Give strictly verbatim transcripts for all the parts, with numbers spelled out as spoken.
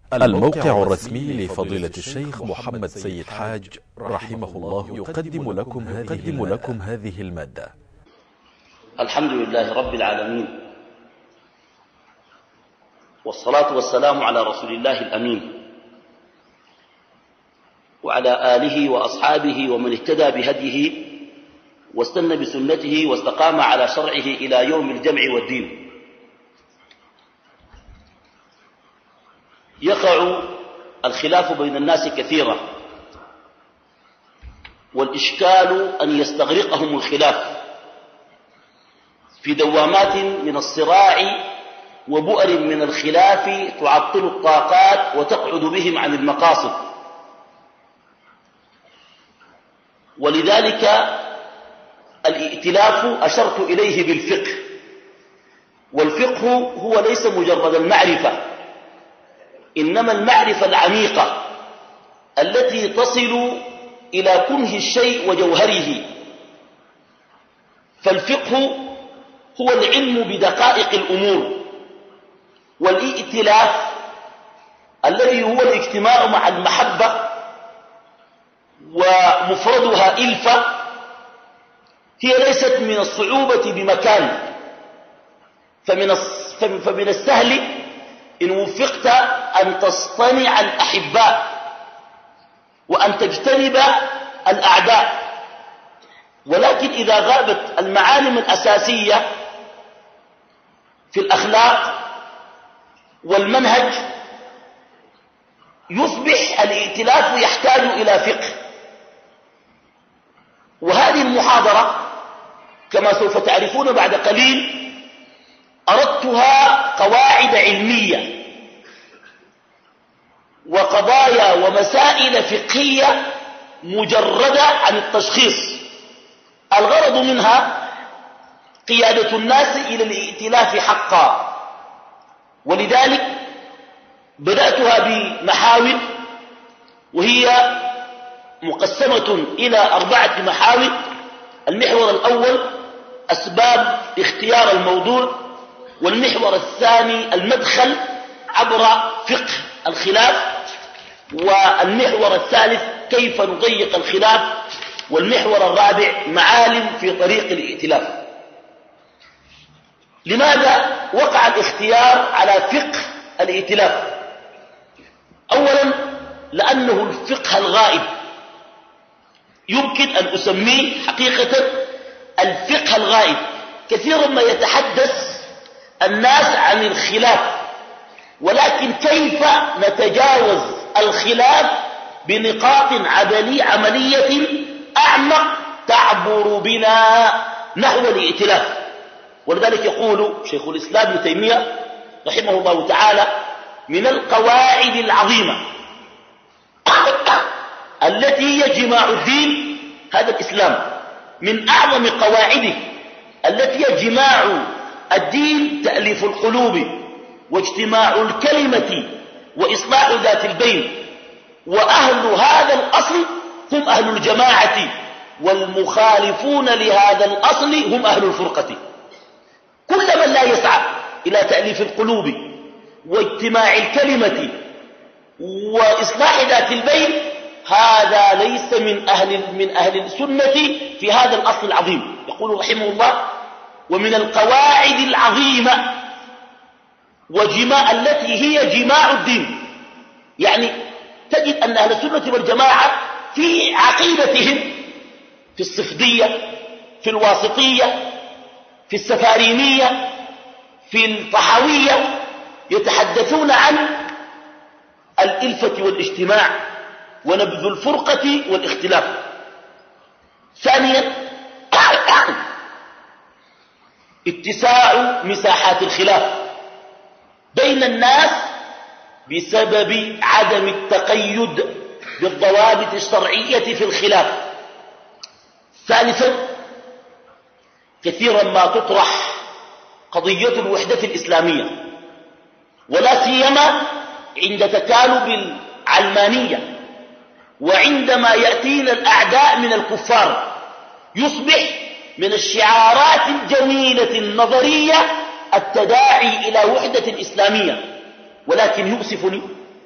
الموقع الرسمي لفضيلة الشيخ محمد سيد حاج رحمه الله يقدم لكم هذه, لكم هذه المادة. الحمد لله رب العالمين، والصلاة والسلام على رسول الله الأمين وعلى آله وأصحابه ومن اهتدى بهديه واستنى بسنته واستقام على شرعه إلى يوم الجمع والدين. يقع الخلاف بين الناس كثيرا، والإشكال أن يستغرقهم الخلاف في دوامات من الصراع وبؤر من الخلاف تعطل الطاقات وتقعد بهم عن المقاصد. ولذلك الائتلاف أشرت إليه بالفقه، والفقه هو ليس مجرد المعرفة، إنما المعرفة العميقة التي تصل إلى كنه الشيء وجوهره. فالفقه هو العلم بدقائق الأمور، والائتلاف الذي هو الاجتماع مع المحبة ومفردها إلفة هي ليست من الصعوبة بمكان، فمن فمن السهل إن وفقت أن تصطنع الأحباء وأن تجتنب الأعداء. ولكن إذا غابت المعالم الأساسية في الأخلاق والمنهج يصبح الائتلاف يحتاج إلى فقه. وهذه المحاضرة كما سوف تعرفون بعد قليل أردتها قواعد علمية وقضايا ومسائل فقهية مجردة عن التشخيص، الغرض منها قيادة الناس إلى الائتلاف حقا. ولذلك بدأتها بمحاور، وهي مقسمة إلى أربعة محاور. المحور الأول أسباب اختيار الموضوع، والمحور الثاني المدخل عبر فقه الخلاف، والمحور الثالث كيف نضيق الخلاف، والمحور الرابع معالم في طريق الائتلاف. لماذا وقع الاختيار على فقه الائتلاف؟ أولا لأنه الفقه الغائب، يمكن أن أسميه حقيقة الفقه الغائب. كثيرا ما يتحدث الناس عن الخلاف، ولكن كيف نتجاوز الخلاف بنقاط عملي عملية أعمق تعبر بنا نحو الائتلاف. ولذلك يقول شيخ الإسلام ابن تيمية رحمه الله تعالى: من القواعد العظيمة التي هي جماع الدين هذا الإسلام، من أعظم قواعده التي هي جماع الدين تأليف القلوب واجتماع الكلمة وإصلاح ذات البين، وأهل هذا الأصل هم أهل الجماعة، والمخالفون لهذا الأصل هم أهل الفرقة. كل من لا يسعى إلى تأليف القلوب واجتماع الكلمة وإصلاح ذات البين هذا ليس من أهل, من أهل السنة في هذا الأصل العظيم. يقول رحمه الله: ومن القواعد العظيمة وجماع التي هي جماع الدين. يعني تجد أن أهل السنة والجماعة في عقيدتهم في الصفدية، في الواسطية، في السفارينية، في الطحاوية يتحدثون عن الإلفة والاجتماع ونبذ الفرقة والاختلاف. ثانيا اتساع مساحات الخلاف بين الناس بسبب عدم التقيد بالضوابط الشرعية في الخلاف. ثالثا كثيرا ما تطرح قضية الوحدة الإسلامية، ولا سيما عند تكالب العلمانية، وعندما يأتينا الأعداء من الكفار يصبح من الشعارات الجميلة النظرية التداعي إلى وحدة إسلامية. ولكن يؤسفني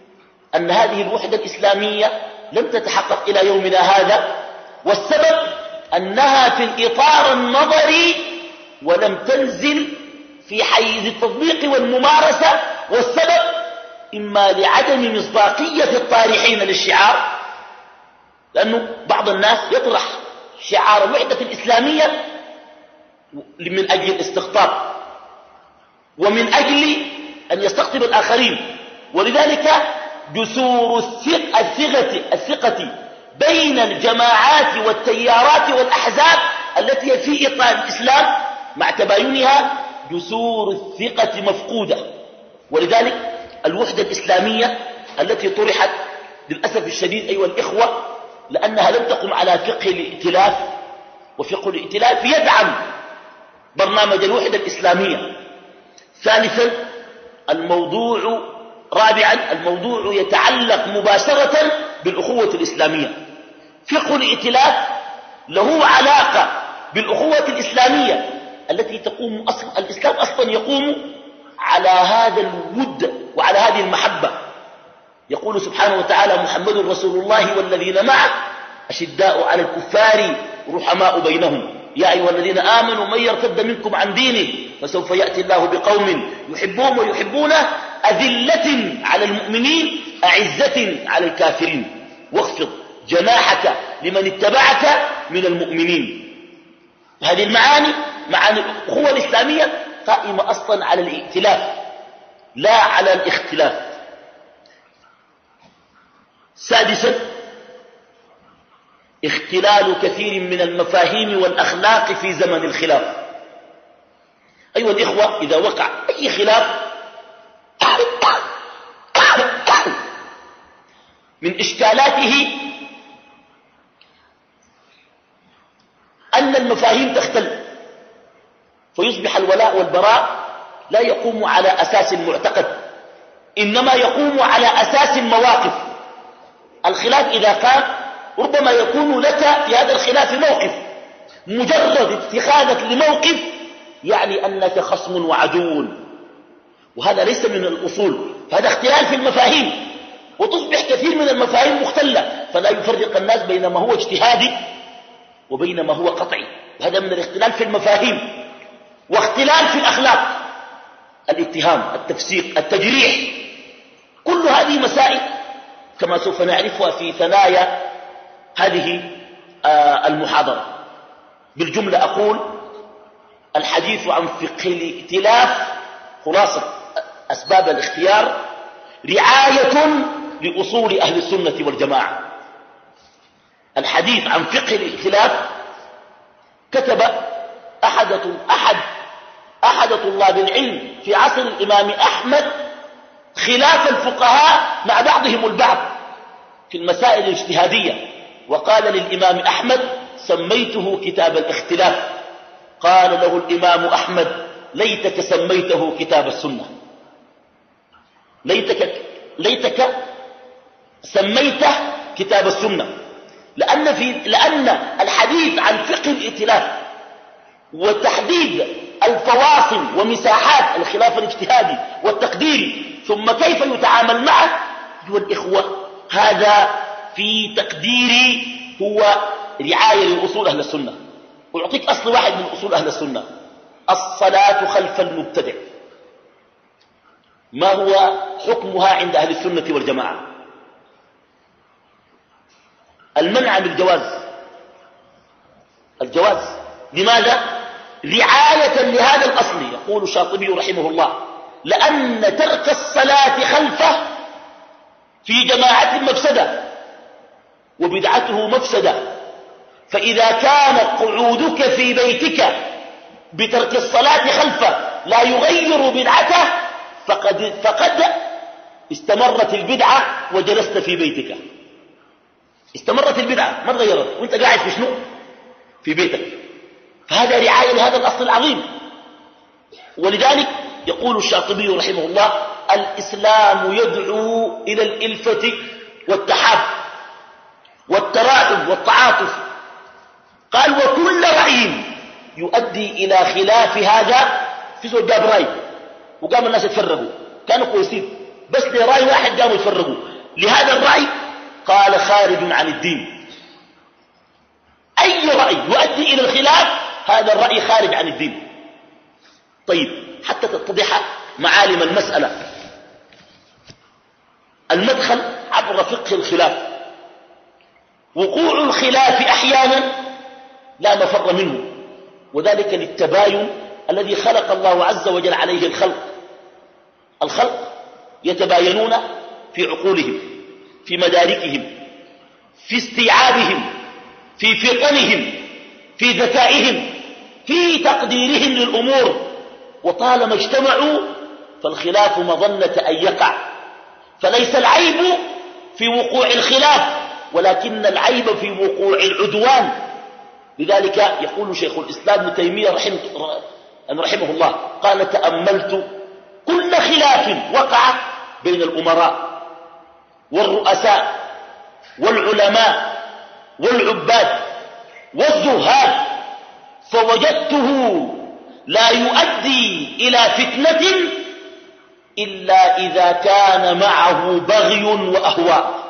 أن هذه الوحدة الإسلامية لم تتحقق إلى يومنا هذا، والسبب أنها في الإطار النظري ولم تنزل في حيز التطبيق والممارسة، والسبب إما لعدم مصداقية الطارحين للشعار، لأنه بعض الناس يطرح شعار الوحدة الإسلامية من أجل الاستقطاب ومن أجل أن يستقطب الآخرين، ولذلك جسور الثقة, الثقة, الثقة بين الجماعات والتيارات والأحزاب التي في إطار الإسلام مع تباينها جسور الثقة مفقودة. ولذلك الوحدة الإسلامية التي طرحت للأسف الشديد أيها الإخوة، لأنها لم تقم على فقه الائتلاف، وفقه الائتلاف يدعم برنامج الوحدة الإسلامية. ثالثا الموضوع رابعا الموضوع يتعلق مباشرة بالأخوة الإسلامية. فقه الائتلاف له علاقة بالأخوة الإسلامية التي تقوم أصل الإسلام أصلا يقوم على هذا الود وعلى هذه المحبة. يقول سبحانه وتعالى: محمد رسول الله والذين معه أشداء على الكفار رحماء بينهم يا أيها الذين آمنوا من يرتد منكم عن دينه فسوف يأتي الله بقوم يحبهم ويحبونه أذلة على المؤمنين أعزة على الكافرين واخفض جناحك لمن اتبعك من المؤمنين. هذه المعاني معاني الأخوة الإسلامية قائمة أصلا على الائتلاف لا على الاختلاف. سادسا اختلال كثير من المفاهيم والأخلاق في زمن الخلاف. أيها الإخوة، إذا وقع أي خلاف من إشكالاته أن المفاهيم تختل، فيصبح الولاء والبراء لا يقوم على أساس معتقد، إنما يقوم على أساس مواقف. الخلاف إذا كان ربما يكون لك في هذا الخلاف موقف، مجرد اتخاذك لموقف يعني أنك خصم وعدو، وهذا ليس من الأصول، فهذا اختلال في المفاهيم، وتصبح كثير من المفاهيم مختلة، فلا يفرق الناس بين ما هو اجتهادي وبين ما هو قطعي. هذا من الاختلال في المفاهيم. واختلال في الأخلاق، الاتهام، التفسيق، التجريح، كل هذه مسائل كما سوف نعرفها في ثنايا هذه المحاضرة. بالجملة أقول الحديث عن فقه الائتلاف خلاصة أسباب الاختيار رعاية لأصول أهل السنة والجماعة. الحديث عن فقه الائتلاف كتب أحد أحد أحد طلاب العلم في عصر الإمام أحمد خلاف الفقهاء مع بعضهم البعض في المسائل الاجتهادية، وقال للإمام أحمد: سميته كتاب الاختلاف. قال له الإمام أحمد: ليتك سميته كتاب السنة، ليتك, ليتك سميته كتاب السنة، لأن, في لأن الحديث عن فقه الائتلاف وتحديد الفواصل ومساحات الخلاف الاجتهادي والتقديري ثم كيف يتعامل معه، أيها الإخوة، هذا في تقديري هو رعاية لأصول أهل السنة. وأعطيك أصل واحد من أصول أهل السنة: الصلاة خلف المبتدع. ما هو حكمها عند أهل السنة والجماعة؟ المنع من الجواز، الجواز. لماذا؟ رعاية لهذا الأصل. يقول الشاطبي رحمه الله: لأن ترك الصلاة خلفه في جماعة مفسدة وبدعته مفسدة، فإذا كان قعودك في بيتك بترك الصلاة خلفه لا يغير بدعته فقد, فقد استمرت البدعة وجلست في بيتك. استمرت البدعة ما تغيرت وانت قاعد في شنو؟ في بيتك. فهذا رعاية لهذا الأصل العظيم. ولذلك يقول الشاطبي رحمه الله: الإسلام يدعو إلى الإلفة والتحاب والتراحم والتعاطف. قال: وكل رأي يؤدي إلى خلاف هذا. في زول جاب رأي وقام الناس يتفرقوا، كانوا كويسين، بس لرأي واحد قاموا يتفرقوا. لهذا الرأي قال خارج عن الدين. أي رأي يؤدي إلى الخلاف هذا الرأي خارج عن الدين. طيب حتى تتضح معالم المسألة، المدخل عبر فقه الخلاف. وقوع الخلاف أحيانا لا مفر منه، وذلك للتباين الذي خلق الله عز وجل عليه الخلق. الخلق يتباينون في عقولهم، في مداركهم، في استيعابهم، في فطنهم، في ذكائهم، في تقديرهم للأمور. وطالما اجتمعوا فالخلاف مظنة أن يقع، فليس العيب في وقوع الخلاف ولكن العيب في وقوع العدوان. لذلك يقول شيخ الإسلام ابن تيمية رحمه, رحمه الله قال: تأملت كل خلاف وقع بين الأمراء والرؤساء والعلماء والعباد والزهاد، فوجدته لا يؤدي إلى فتنة إلا إذا كان معه بغي وأهواء.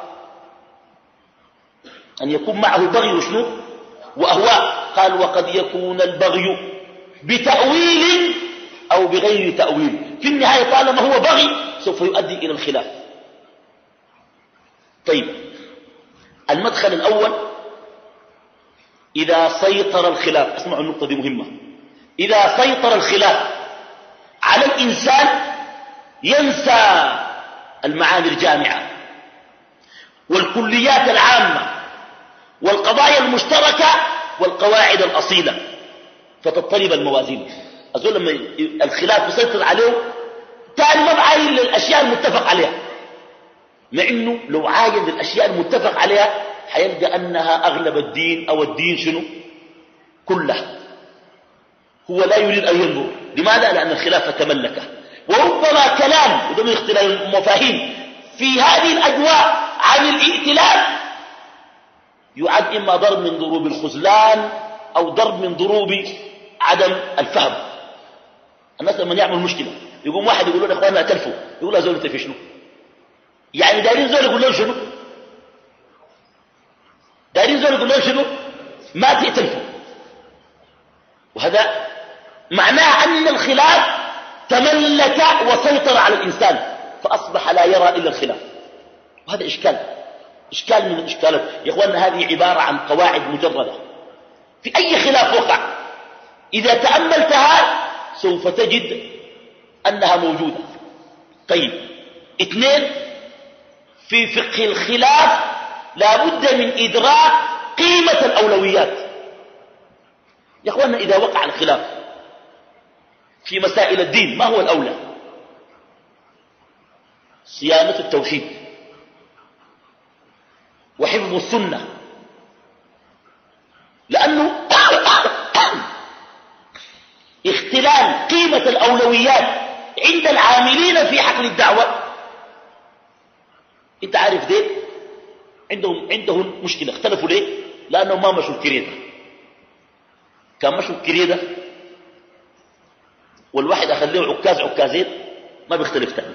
أن يكون معه بغي وشنو وأهواء. قال: وقد يكون البغي بتأويل أو بغير تأويل، في النهاية طالما هو بغي سوف يؤدي إلى الخلاف. طيب المدخل الأول: إذا سيطر الخلاف، اسمعوا النقطة دي مهمة، إذا سيطر الخلاف على الإنسان ينسى المعاني الجامعة والكليات العامة والقضايا المشتركة والقواعد الأصيلة، فتضطرب الموازين. أقول لما الخلاف يسيطر عليه تاني ما بعاين للأشياء المتفق عليها، مع إنه لو عاين للأشياء المتفق عليها حيلقى أنها أغلب الدين أو الدين شنو كله. هو لا يريد أن ينظر. لماذا؟ لأن الخلاف تملكه. وربما كلام وده من اختلاف المفاهيم في هذه الأجواء عن الائتلاف يعد إما ضرب من ضروب الخذلان أو ضرب من ضروب عدم الفهم. الناس لما يعمل مشكلة يقوم واحد يقول له: إخواننا أتلفوا، يقول له: زول أنت في شنو؟ يعني دارين زول يقول له شنو؟ دارين زول يقول له شنو؟ ما تأتلفوا. وهذا معناه أن الخلاف تملك وسيطر على الإنسان فأصبح لا يرى إلا الخلاف. وهذا إشكال إشكال من الإشكالات. يا أخواننا هذه عبارة عن قواعد مجردة في أي خلاف وقع إذا تأملتها سوف تجد أنها موجودة. طيب اثنين: في فقه الخلاف لا بد من إدراك قيمة الأولويات. يا أخواننا إذا وقع الخلاف في مسائل الدين ما هو الأولى؟ صيانة التوحيد وحفظ السنة، لأنه اختلال قيمة الأولويات عند العاملين في حقل الدعوة. انت عارف دي عندهم عندهم مشكلة، اختلفوا ليه؟ لأنهم ما مشوا الكريدة. كان مشوا الكريدة والواحد أخليه عكاز عكازين ما بيختلف تاني.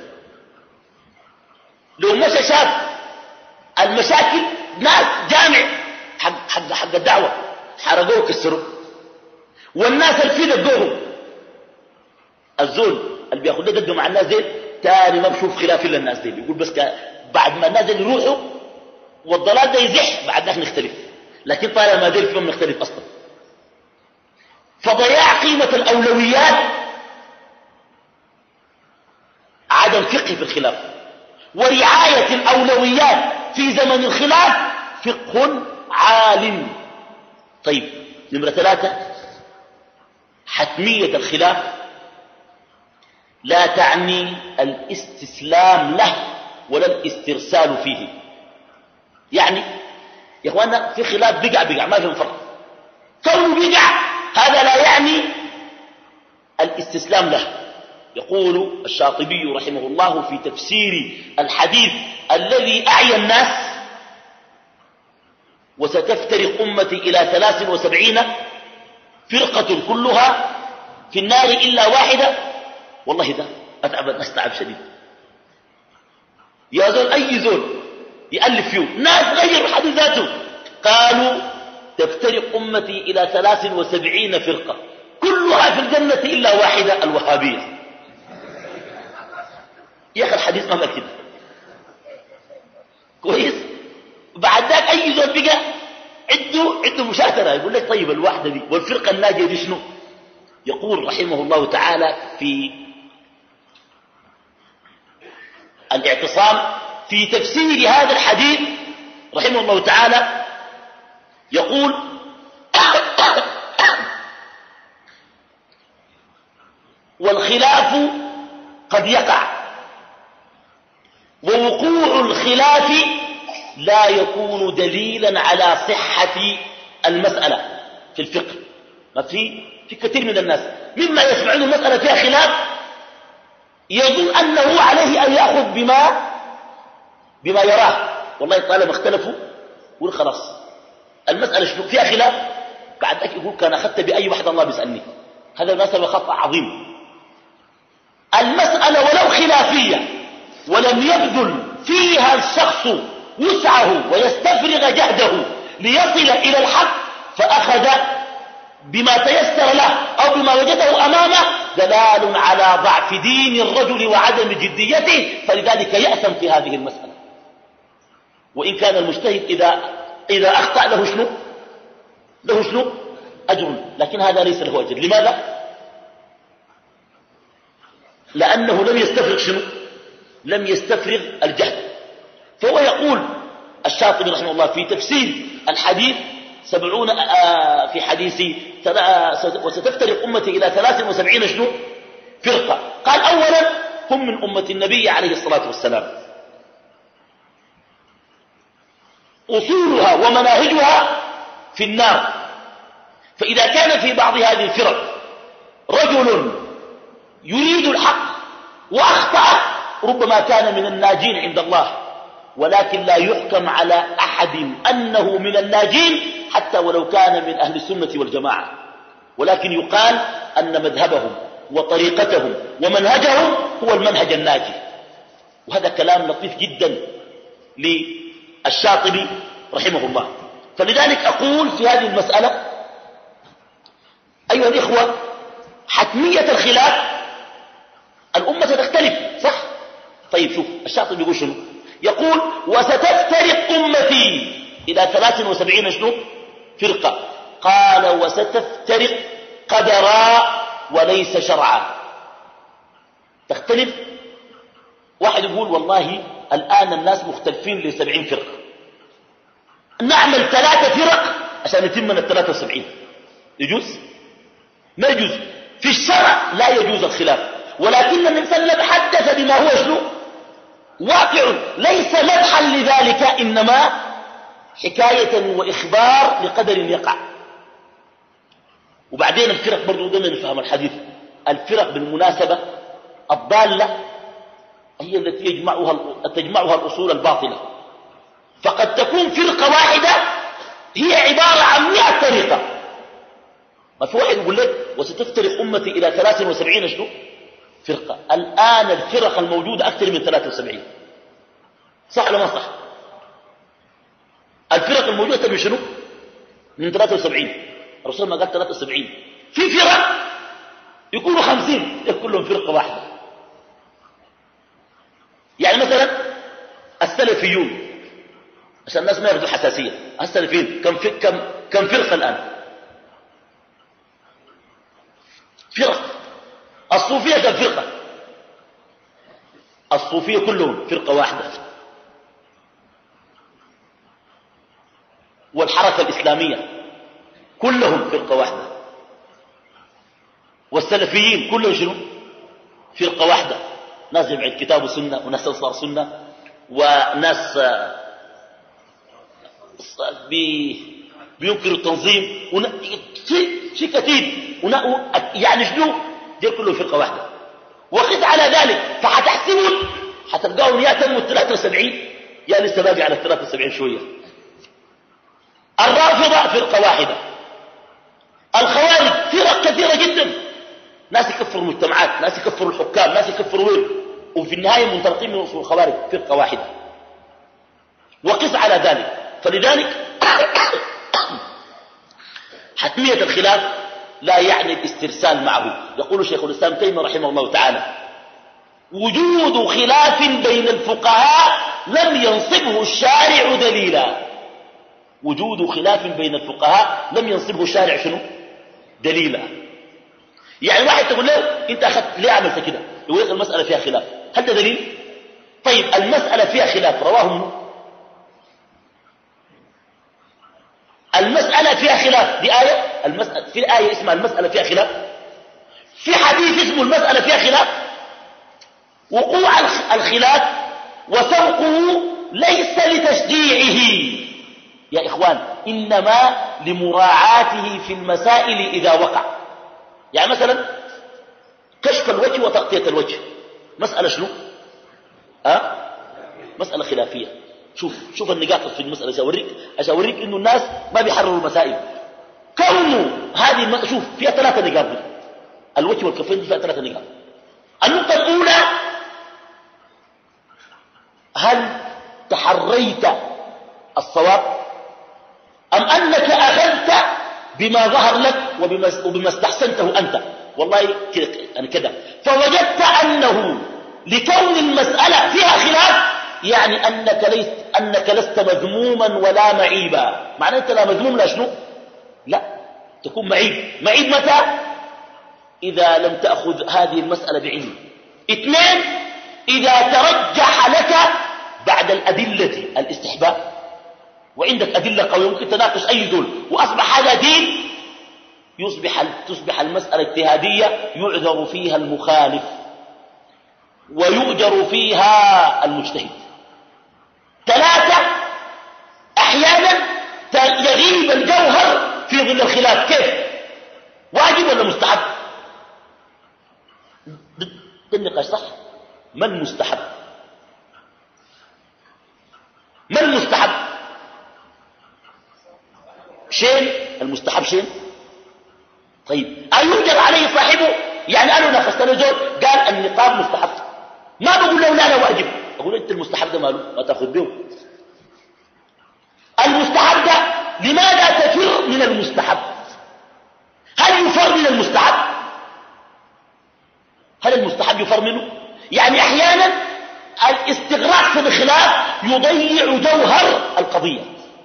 لو مشى شاف المشاكل ناس جامع حق, حق, حق الدعوة حرقوه وكسروا، والناس الفيل ادوهم. الزول اللي بياخد له مع الناس دي تاني ما بشوف خلاف الا الناس دي، بيقول بس بعد ما الناس دي يروحوا والضلال ده يزح بعد ذاك نختلف، لكن طالما ما دير فيهم نختلف اصلا. فضياع قيمة الأولويات عدم فقه في الخلاف، ورعاية الأولويات في زمن الخلاف فقه عالم. طيب نمرة ثلاثة: حتمية الخلاف لا تعني الاستسلام له ولا الاسترسال فيه. يعني يا اخوانا في خلاف بقع بقع ما في فرق، كونه بقع هذا لا يعني الاستسلام له. يقول الشاطبي رحمه الله في تفسير الحديث الذي أعيا الناس: وستفترق أمتي إلى ثلاث وسبعين فرقة كلها في النار إلا واحدة. والله ده أتعب الناس تعب شديد. يا زول أي زول يألف فيه. ناس غيروا الحديث ذاته، قالوا تفترق أمتي إلى ثلاث وسبعين فرقة كلها في الجنة إلا واحدة، الوهابية. يا أخي الحديث ما قال كده كويس. بعد ذاك أي زول بقى عنده عنده مشاكرة، يقول لك طيب الواحدة دي والفرقة الناجية دي شنو؟ يقول رحمه الله تعالى في الاعتصام في تفسير هذا الحديث رحمه الله تعالى، يقول والخلاف قد يقع، ووقوع الخلاف لا يكون دليلا على صحة المسألة في الفقه. ما في في كثير من الناس مما يسمعون المسألة فيها خلاف يظن أنه عليه أن يأخذ بما بما يراه. والله طالما اختلفوا يقول خلاص المسألة شنو فيها خلاف، بعد ذلك يقول كان أخذت بأي واحد الله بيسألني. هذا المسألة خطأ عظيم. المسألة ولو خلافية ولم يبذل فيها الشخص وسعه ويستفرغ جهده ليصل إلى الحق فأخذ بما تيسر له أو بما وجده أمامه، دلال على ضعف دين الرجل وعدم جديته، فلذلك يأثم في هذه المسألة. وإن كان المجتهد إذا, إذا أخطأ له شنو له شنو أجر، لكن هذا ليس له أجر. لماذا؟ لأنه لم يستفرغ شنو لم يستفرغ الجهد. فهو يقول الشاطبي رحمه الله في تفسير الحديث سبعون في حديث وستفترق أمتي إلى ثلاث وسبعين شنو فرقة. قال أولا هم من أمة النبي عليه الصلاة والسلام، أصولها ومناهجها في النار. فإذا كان في بعض هذه الفرق رجل يريد الحق وأخطأ ربما كان من الناجين عند الله، ولكن لا يحكم على أحد أنه من الناجين حتى ولو كان من أهل السنة والجماعة، ولكن يقال أن مذهبهم وطريقتهم ومنهجهم هو المنهج الناجي. وهذا كلام لطيف جدا للشاطبي رحمه الله. فلذلك أقول في هذه المسألة أيها الإخوة حتمية الخلاف، الأمة ستختلف صح؟ طيب شوف الشاطبي يقول شنو؟ يقول وستفترق أمتي إلى ثلاث وسبعين شنو فرقة. قال وستفترق قدرا وليس شرعا. تختلف. واحد يقول والله الآن الناس مختلفين لسبعين فرقة، نعمل ثلاثة فرق عشان يتمنا الثلاثة وسبعين، يجوز؟ ما يجوز. في الشرع لا يجوز الخلاف، ولكن النبي صلى الله عليه وسلم حدث بما هو شنو واقع، ليس مدحا لذلك إنما حكاية وإخبار لقدر يقع. وبعدين الفرق برضو دائما نفهم الحديث. الفرق بالمناسبة الضالة هي التي يجمعها تجمعها الأصول الباطلة، فقد تكون فرقة واحدة هي عبارة عن مئة طريقة. ما في واحد يقول لك وستفترق أمتي إلى ثلاث وسبعين شنو فرقة. الآن الفرق الموجودة أكثر من ثلاث وسبعين، صح ولا ما صح؟ الفرق الموجودة من شنو من ثلاث وسبعين. الرسول ما قال ثلاث وسبعين، في فرق يكونوا خمسين كلهم فرقة واحدة. يعني مثلا السلفيون عشان الناس ما ياخذوا حساسية، السلفيين كم كم كم فرقة الآن؟ فرق. الصوفية كم فرقة؟ الصوفية كلهم فرقة واحدة. والحركة الإسلامية كلهم فرقة واحدة. والسلفيين كلهم شنو فرقة واحدة، ناس جمع الكتاب والسنة وناس أنصار سنة وناس بينكروا التنظيم شيء كثير، يعني شنو دي كله فرقة واحدة. وقس على ذلك فحتحسبون حتلقاهم يا تموا الثلاثة وسبعين يا لسه باقي على الثلاثة وسبعين شوية. الرافضة فرقة واحدة. الخوارج فرق كثيرة جدا، ناس يكفروا المجتمعات، ناس يكفروا الحكام، ناس يكفروا وين، وفي النهاية منطلقين من أصول الخوارج فرقة واحدة. وقس على ذلك. فلذلك حتمية الخلاف لا يعني الاسترسال معه. يقول شيخ الإسلام تيمية رحمه الله تعالى: وجود خلاف بين الفقهاء لم ينصبه الشارع دليلا. وجود خلاف بين الفقهاء لم ينصبه الشارع شنو؟ دليلا. يعني واحد تقول له انت اخذت ليه عملت كده؟ يقول لك المسألة فيها خلاف. هل ده دليل؟ طيب المسألة فيها خلاف رواه منه؟ المسألة فيها خلاف دي آية. المسألة في آية اسمها المسألة فيها خلاف. في حديث اسمه المسألة فيها خلاف. وقوع الخلاف وسوقه ليس لتشجيعه يا إخوان، إنما لمراعاته في المسائل إذا وقع. يعني مثلا كشف الوجه وتغطية الوجه مسألة شنو؟ أه؟ مسألة خلافية. شوف شوف النقاط في المسألة. أشاوريك أشاوريك إنه الناس ما بيحرروا المسائل. كونه هذه الم... شوف فيها ثلاثة نقاط دي. الوجه والكفين فيها ثلاثة نقاط. النقطة الأولى: هل تحريت الصواب أم أنك أخذت بما ظهر لك وبما, وبما استحسنته أنت؟ والله كده يعني كده. فوجدت أنه لكون المسألة فيها خلاف يعني أنك ليست, أنك لست مذموما ولا معيبا. معنى أنت لا مذموم لا شنو؟ لا تكون معيب. معيب متى؟ إذا لم تأخذ هذه المسألة بعلم. اثنين: إذا ترجح لك بعد الأدلة الاستحباب، وعندك أدلة قوية ممكن تناقش أي دول وأصبح هذا دين، يصبح تصبح المسألة اجتهادية يعذر فيها المخالف ويؤجر فيها المجتهد. ثلاثة: أحيانا يغيب الجوهر في ظل الخلاف. كيف؟ واجب ولا مستحب؟ ده النقاش صح. ما المستحب؟ ما المستحب؟ شين المستحب شين. طيب أيوجر عليه صاحبه؟ يعني أنا ناقشت له زول قال النقاب مستحب، ما بقول له لا لا واجب، أقول أنت المستحب ده ماله ما تأخذ به. المستحب ده لماذا تفر من المستحب؟ هل يفر من المستحب؟ هل المستحب يفر منه؟ يعني أحيانا الاستغراق في الخلاف يضيع جوهر القضية.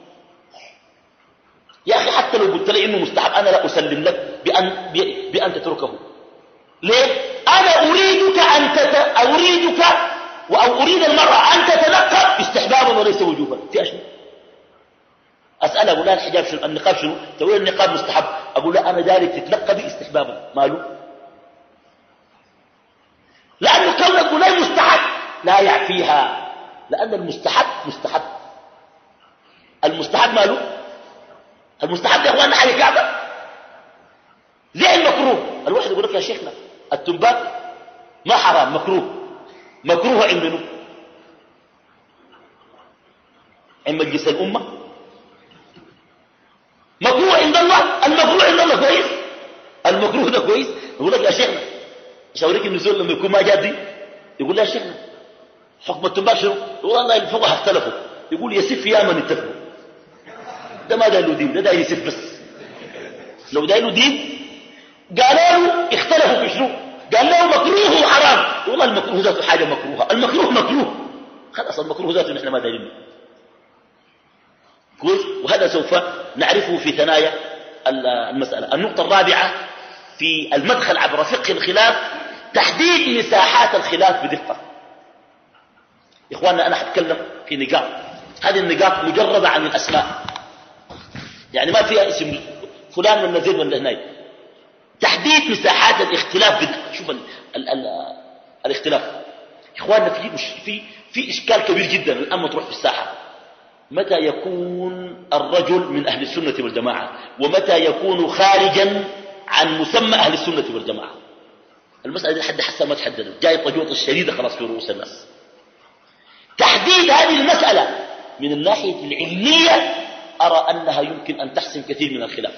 يا أخي حتى لو قلت لي إنه مستحب أنا لا أسلم لك بأن, بأن تتركه. ليه؟ أنا أريدك أن تت... أريدك أو أريد المرأة أن تتنقب استحبابا وليس وجوبا. في أشياء أسأل أقول لها الحجاب شنو؟ النقاب شنو؟ تقول النقاب مستحب، أقول لها أنا داري تتنقبي استحبابا. ماله؟ لأنه كونك تقول لها مستحب لا يعفيها، لأن المستحب مستحب. المستحب ماله؟ المستحب يا أخواننا حاجة كعبة زي المكروه. الواحد يقول لك يا شيخنا التنبات ما حرام، مكروه. مكروه عند منه؟ عند مجلس الأمة. مكروه عند الله. المكروه عند الله كويس. المكروه ده كويس. يقول لك يا شيخنا شاوريك النزول لما يكون ما جادي يقول لي يا شيخنا حكم التنبات شنو؟ يقول الله الفقهاء اختلفوا. يقول يسف يا من اتفقوا. ده ما دايله دين، ده دايل يسف بس. لو دايله دين قالوا له اختلفوا في شنو؟ قال له مكروه وحرام. والله المكروه ذاته حاجه مكروهه. المكروه مكروه خلاص. المكروه ذاته نحن ما دايرينه كويس. وهذا سوف نعرفه في ثنايا المساله. النقطه الرابعه في المدخل عبر فقه الخلاف تحديد مساحات الخلاف بدقه. اخواننا انا حتكلم في نقاط، هذه النقاط مجرده عن الاسماء، يعني ما فيها اسم فلان ولا زيد ولا هناي. تحديد مساحات الاختلاف بدقه. شوف ال ال ال الاختلاف اخواننا في في في اشكال كبير جدا الان تروح في الساحه. متى يكون الرجل من اهل السنه والجماعه ومتى يكون خارجا عن مسمى اهل السنه والجماعه؟ المساله دي حد حسها ما تحددت، جاي طجوط الشديده خلاص في رؤوس الناس. تحديد هذه المساله من الناحيه العلميه ارى انها يمكن ان تحسم كثير من الخلاف.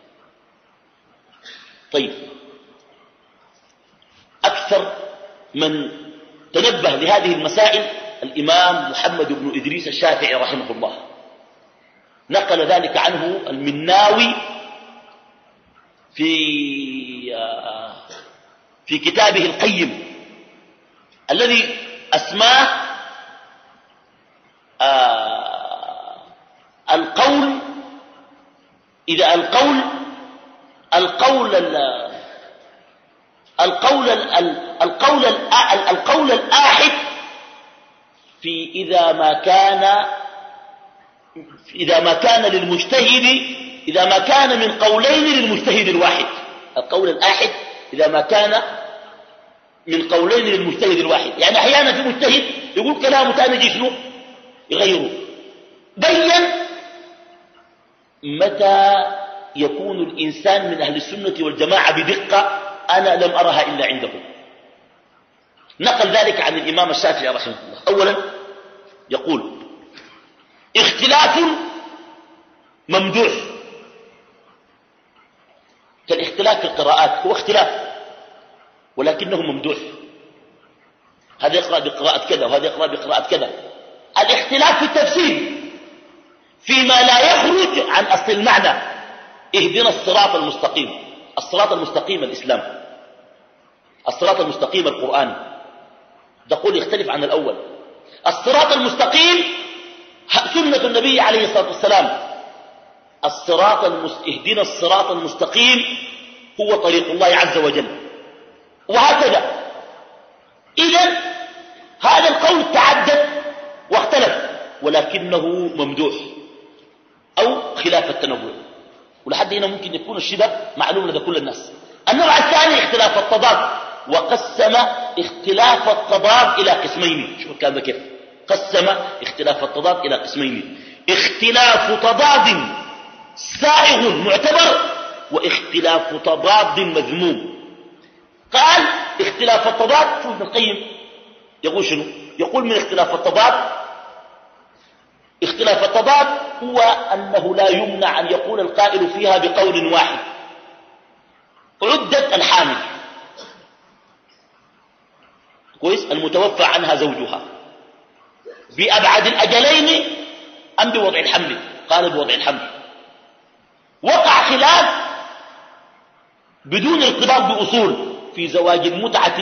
طيب أكثر من تنبه لهذه المسائل الإمام محمد بن إدريس الشافعي رحمه الله، نقل ذلك عنه المناوي في في كتابه القيم الذي أسماه القول إذا القول القول القول القول القول الآحد في إذا ما كان إذا ما كان للمجتهد إذا ما كان من قولين للمجتهد الواحد. القول الآحد إذا ما كان من قولين للمجتهد الواحد، يعني أحيانا في مجتهد يقول كلام ثاني يجي شنو يغيره. بين متى يكون الإنسان من أهل السنة والجماعة بدقة أنا لم أرها إلا عندهم. نقل ذلك عن الإمام الشافعي رحمه الله. أولا يقول اختلاف ممدوح كالاختلاف في القراءات، هو اختلاف ولكنه ممدوح، هذا يقرأ بقراءة كذا وهذا يقرأ بقراءة كذا. الاختلاف في التفسير فيما لا يخرج عن أصل المعنى، اهدنا الصراط المستقيم. الصراط المستقيم الإسلام، الصراط المستقيم القرآن، تقول يختلف عن الأول. الصراط المستقيم سنة النبي عليه الصلاة والسلام. الصراط المس... اهدنا الصراط المستقيم هو طريق الله عز وجل، وهكذا. إذن هذا القول تعدد واختلف ولكنه ممدوح أو خلاف التنوع، ولحد هنا ممكن يكون الشبه معلوم لدى كل الناس. النوع الثاني اختلاف التضاد، وقسم اختلاف التضاد إلى قسمين. شوف الكلام ده كيف قسم اختلاف التضاد إلى قسمين: اختلاف تضاد سائغ معتبر واختلاف تضاد مذموم. قال اختلاف التضاد، شوف ابن القيم يقول شنو؟ يقول من اختلاف التضاد اختلاف التضاد هو أنه لا يمنع أن يقول القائل فيها بقول واحد: عدت الحامل كويس المتوفى عنها زوجها بأبعد الأجلين أم بوضع الحمل؟ قال بوضع الحمل. وقع خلاف بدون ارتباط بأصول في زواج المتعة،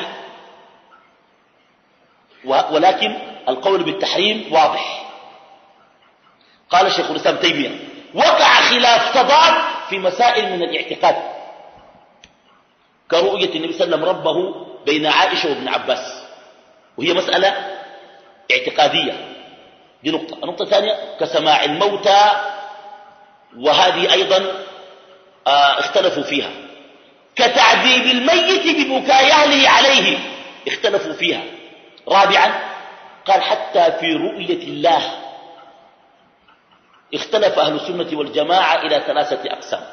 ولكن القول بالتحريم واضح. قال شيخ الإسلام تيمية: وقع خلاف تضاد في مسائل من الاعتقاد، كرؤية النبي صلى الله عليه وسلم ربه بين عائشة وابن عباس، وهي مسألة اعتقادية. دي نقطة. النقطة الثانية كسماع الموتى، وهذه أيضا آه اختلفوا فيها. كتعذيب الميت ببكاء أهله عليه، اختلفوا فيها. رابعا قال حتى في رؤية الله اختلف أهل السنة والجماعة إلى ثلاثة أقسام.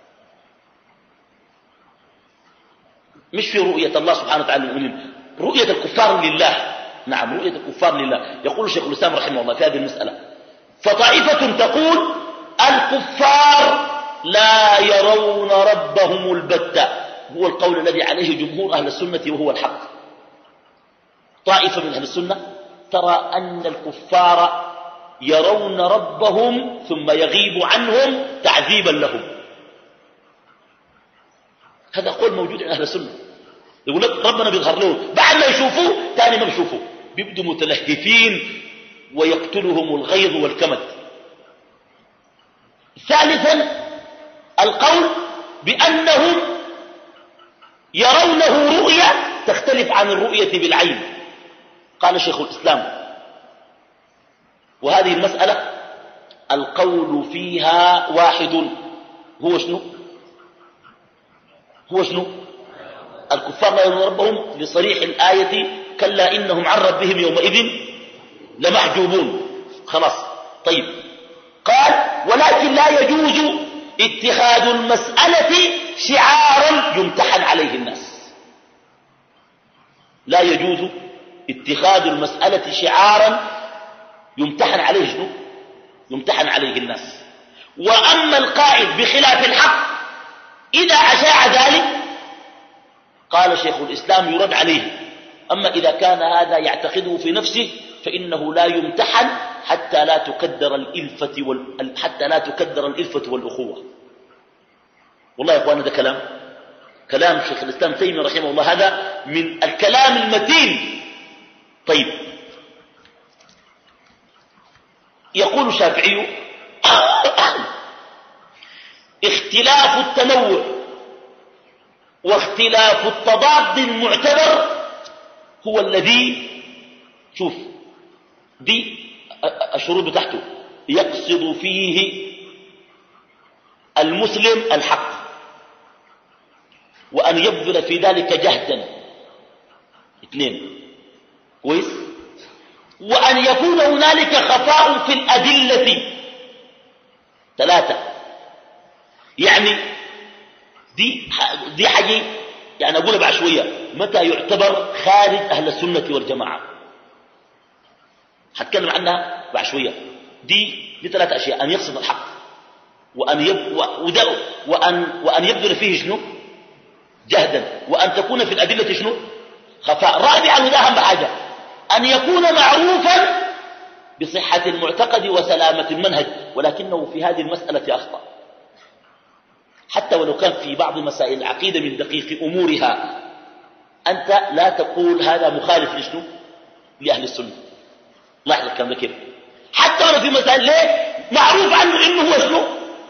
مش في رؤية الله سبحانه وتعالى للمؤمنين، رؤية الكفار لله. نعم، رؤية الكفار لله. يقول شيخ الإسلام رحمه الله في هذه المسألة: فطائفة تقول الكفار لا يرون ربهم البتة، هو القول الذي عليه جمهور أهل السنة وهو الحق. طائفة من أهل السنة ترى أن الكفار يرون ربهم ثم يغيب عنهم تعذيبا لهم. هذا قول موجود عند أهل السنة. يقول لك ربنا بيظهر لهم بعد ما يشوفوه ثاني ما بيشوفوه، بيبدوا متلهفين ويقتلهم الغيظ والكمد. ثالثا القول بأنهم يرونه رؤية تختلف عن الرؤية بالعين. قال شيخ الإسلام: وهذه المسألة القول فيها واحد، هو شنو؟ هو شنو؟ الكفار لا يرون ربهم لصريح الآية: كلا إنهم عن ربهم يومئذ لمحجوبون. خلاص. طيب. قال: ولكن لا يجوز اتخاذ المسألة شعارا يمتحن عليه الناس. لا يجوز اتخاذ المسألة شعارا يمتحن عليه شنو؟ يمتحن عليه الناس. وأما القائل بخلاف الحق إذا أشاع ذلك، قال شيخ الإسلام يرد عليه. أما إذا كان هذا يعتقده في نفسه فإنه لا يمتحن حتى لا تكدر الإلفة وال... حتى لا تكدر الإلفة والأخوة. والله يا أخوان هذا كلام كلام شيخ الإسلام تيمية رحمه الله، هذا من الكلام المتين. طيب، يقول الشافعي اختلاف التنوع واختلاف التضاد المعتبر هو الذي، شوف دي الشروط بتاعته، يقصد فيه المسلم الحق وأن يبذل في ذلك جهدا، اثنين كويس، وأن يكون هنالك خفاء في الأدلة، ثلاثة. يعني دي دي حاجة يعني أقولها بعد شوية، متى يعتبر خارج أهل السنة والجماعة، هتكلم عنها بعد شوية. دي دي ثلاث أشياء: أن يقصد الحق، وأن يب وأن وأن يبذل فيه شنو جهدا، وأن تكون في الأدلة شنو خفاء. رابعا وده أهم حاجة، أن يكون معروفا بصحة المعتقد وسلامة المنهج، ولكنه في هذه المسألة أخطأ، حتى ولو كان في بعض مسائل العقيدة من دقيق أمورها أنت لا تقول هذا مخالف لشنو لأهل السنة. لاحظ الكلام ده كيف، حتى ولو في مسائل ليه معروف عنه إنه هو شنو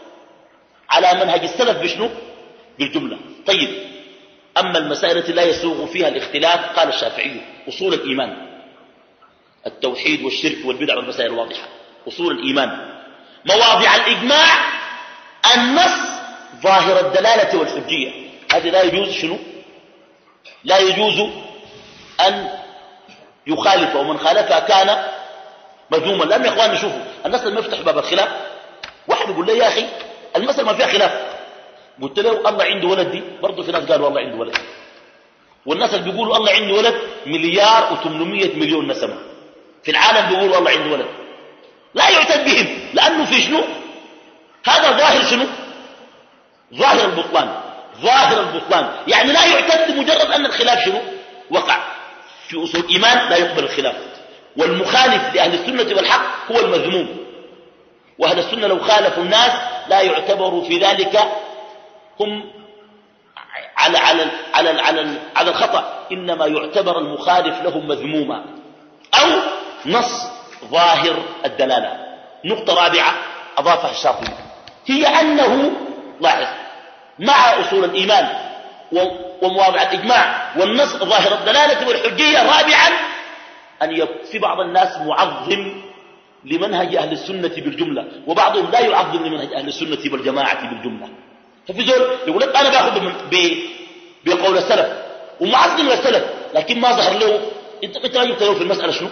على منهج السلف بشنو بالجملة. طيب، أما المسائل التي لا يسوغ فيها الاختلاف، قال الشافعي أصول الإيمان التوحيد والشرك والبدع والمسائل الواضحة. أصول الإيمان مواضع الإجماع النص ظاهر الدلالة والحجية، هذه لا يجوز شنو لا يجوز أن يخالف، ومن خالفها كان مذموما. لأن يا إخواني شوفوا الناس لما يفتح باب الخلاف، واحد يقول لي يا أخي المسألة ما فيها خلاف، قلت له الله عنده ولد، دي برضه في ناس قالوا الله عنده ولد، والناس اللي بيقولوا الله عنده ولد مليار وثمانمائة مليون نسمة في العالم بيقولوا الله عنده ولد، لا يعتد بهم، لأنه في شنو هذا ظاهر شنو ظاهر البطلان، ظاهر البطلان، يعني لا يعتد مجرد أن الخلاف شنو وقع. في أصول الإيمان لا يقبل الخلاف، والمخالف لأهل السنة والحق هو المذموم، وأهل السنة لو خالفوا الناس لا يعتبروا في ذلك هم على على على على على الخطأ، إنما يعتبر المخالف لهم مذموما أو نص ظاهر الدلالة. نقطة رابعة أضافها الشاطبي هي أنه لاحظ مع أصول الإيمان ومواضع الإجماع والنص ظاهر الدلالة والحجية، رابعا أن في بعض الناس معظم لمنهج أهل السنة بالجملة، وبعضهم لا يعظم لمنهج أهل السنة والجماعة بالجملة. ففي زول يقول لك أنا باخذ بقول السلف ومعظم للسلف، لكن ما ظهر له انت انت ما جبت له في المسألة شنو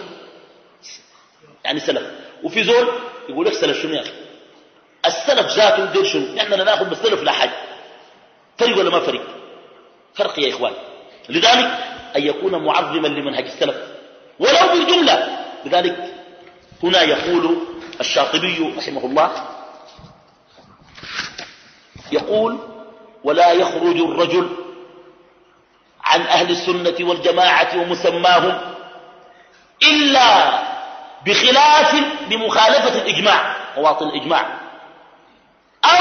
يعني سلف. وفي زول يقول لك سلف شنو يا أخي، السلف ذاته دير شنو، نحن لا ناخذ بالسلف لا حاجة. فرق ولا ما فرق؟ فرق يا إخوان. لذلك أن يكون معظما لمنهج السلف ولو بالجملة. لذلك هنا يقول الشاطبي رحمه الله، يقول ولا يخرج الرجل عن أهل السنة والجماعة ومسماهم إلا بخلاف بمخالفة الإجماع، مواطن الإجماع، أو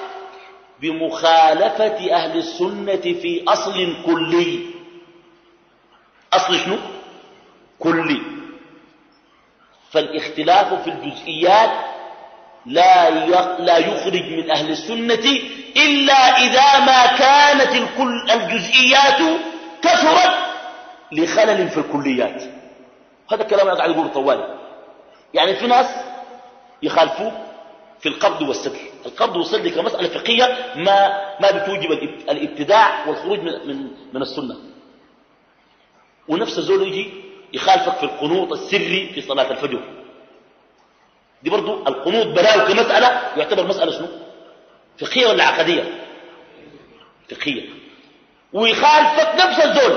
بمخالفة أهل السنة في أصل كلي. أصل شنو كلي. فالاختلاف في الجزئيات لا لا يخرج من أهل السنة إلا إذا ما كانت الكل الجزئيات كثرت لخلل في الكليات. هذا الكلام أنا قاعد أقوله طوالي. يعني في ناس يخالفوه في القبض والسدل. القبض والسدل كمسألة فقهية ما ما بتوجب الابتداع والخروج من من, من السنة. ونفس الزول يجي يخالفك في القنوط السري في صلاة الفجر، دي برضو القنوط بلاو كمسألة يعتبر مسألة شنو فقهية ولا عقدية؟ فقهية. ويخالفك نفس الزول